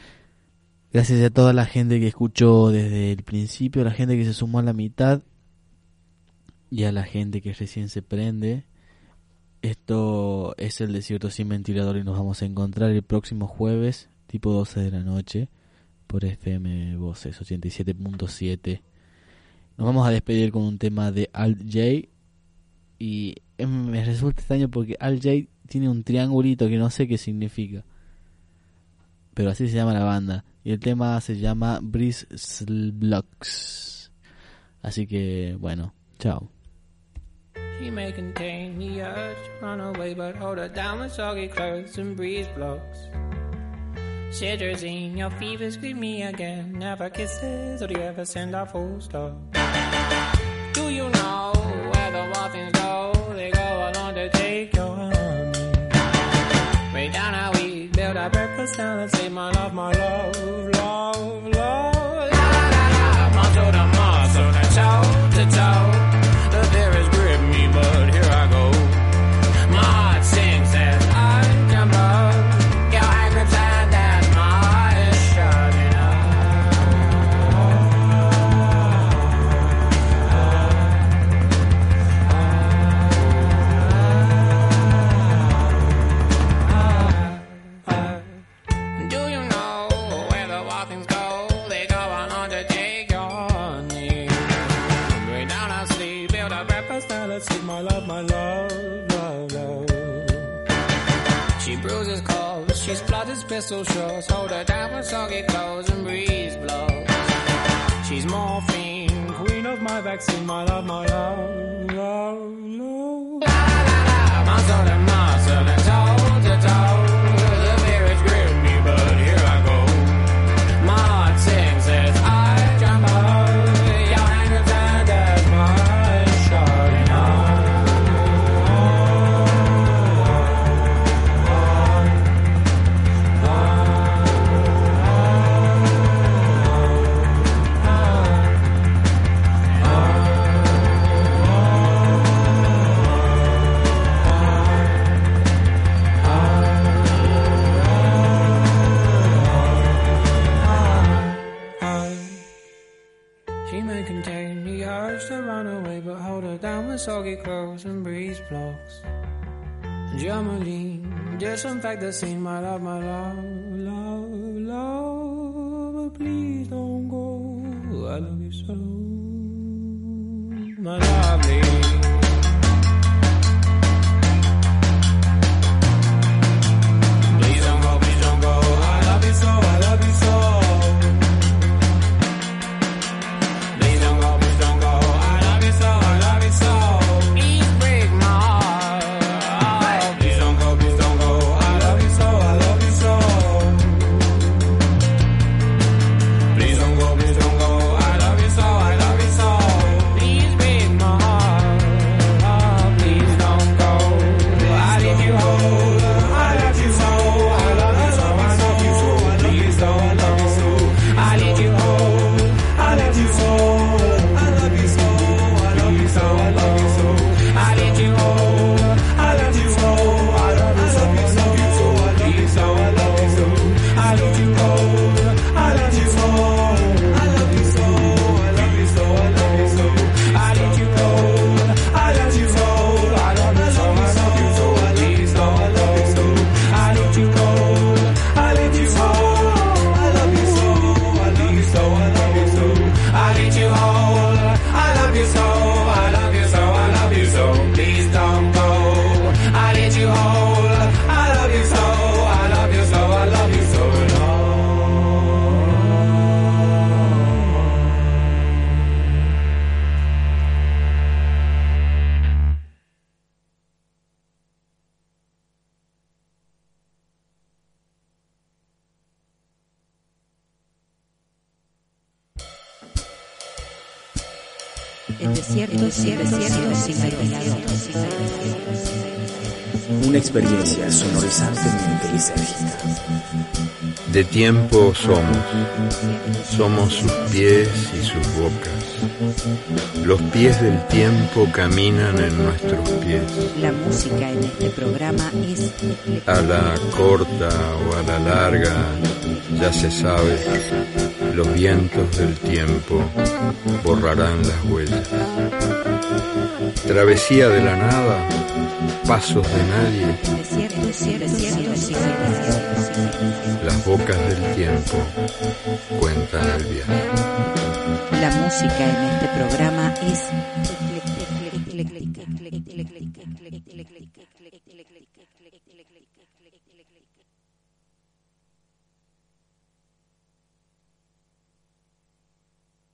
Gracias a toda la gente que escuchó desde el principio, a la gente que se sumó a la mitad y a la gente que recién se prende. Esto es el Desierto sin Ventilador y nos vamos a encontrar el próximo jueves, tipo doce de la noche, por F M Voces ochenta y siete punto siete. Nos vamos a despedir con un tema de Alt J. Y me resulta extraño porque Alt J tiene un triangulito que no sé qué significa, pero así se llama la banda. Y el tema se llama Breeze Blocks. Así que bueno, chao. She may contain the urge to run away, but hold her down with soggy clothes and breeze blocks. Cetirizine, your fever, scream me again. Never kisses, or do you ever send a full stop? Do you know where the wild things go? They go along to take your honey. Way down how we build our breakfast down and say my love, my love, love, love. La la la la, muscle to muscle, to toe to toe. The fear grip me, but here I go. My heart sings as I jump up. Your angry plan that my is shutting up. Do you know where the wild things go? They go on undertake your need. Way down our sleep, build a breakfast now. Let's see my love, my love, love, love. She bruises calls, she splutters pistol shots. Hold her down with soggy clothes and breeze blows. She's morphine, queen of my vaccine. My love, my love, love, love. La la la, muscle and muscle and toe to toe. The fear is grip me, but here I go. My heart sings as I jump up. Your anger turned as my shutting up. She may contain the urge to run away, but hold her down with soggy clothes and breeze blocks. Germaline, disinfect the scene, my love, my love, love, love. But please don't go, I love you so, my lovely. Please don't go, please don't go, I love you so, I love you so. Please don't go, please don't go, I love you so, I love you so. Please break my heart. Please don't go, please don't go, I love you so, I love you so. Please don't go, please don't go, I love you so, I love you so. Please break my heart. Please don't go, I leave you whole. I love you so, I love you so, I love you so. Please don't go, I leave you whole. I love you so, I love you so, I love you so, I love you so. I leave you whole. I love you so, I love you so, I love you so. Please don't, I love you so. I leave you whole. I love you so, I love you so, I love you so, I love you so. I leave you whole. I love you so, I love you so, I love you so. Please don't, I love you so. I leave you whole. I leave you so, I love you so, I love you so, I love you so. I need you whole. I love you so, I love you so, I love you so. Please don't go. I need you whole. I love you so, I love you so, I love you so. El desierto, desierto, desierto, sin ventilador. Una experiencia sonorizantemente lisérgica. De tiempo somos, somos sus pies y sus bocas. Los pies del tiempo caminan en nuestros pies. La música en este programa es A la corta o a la larga, ya se sabe, los vientos del tiempo borrarán las huellas. Travesía de la nada, pasos de nadie, desierto, desierto, desierto, sin ventilador. las bocas del tiempo. tiempo cuentan el viaje. La música en este programa es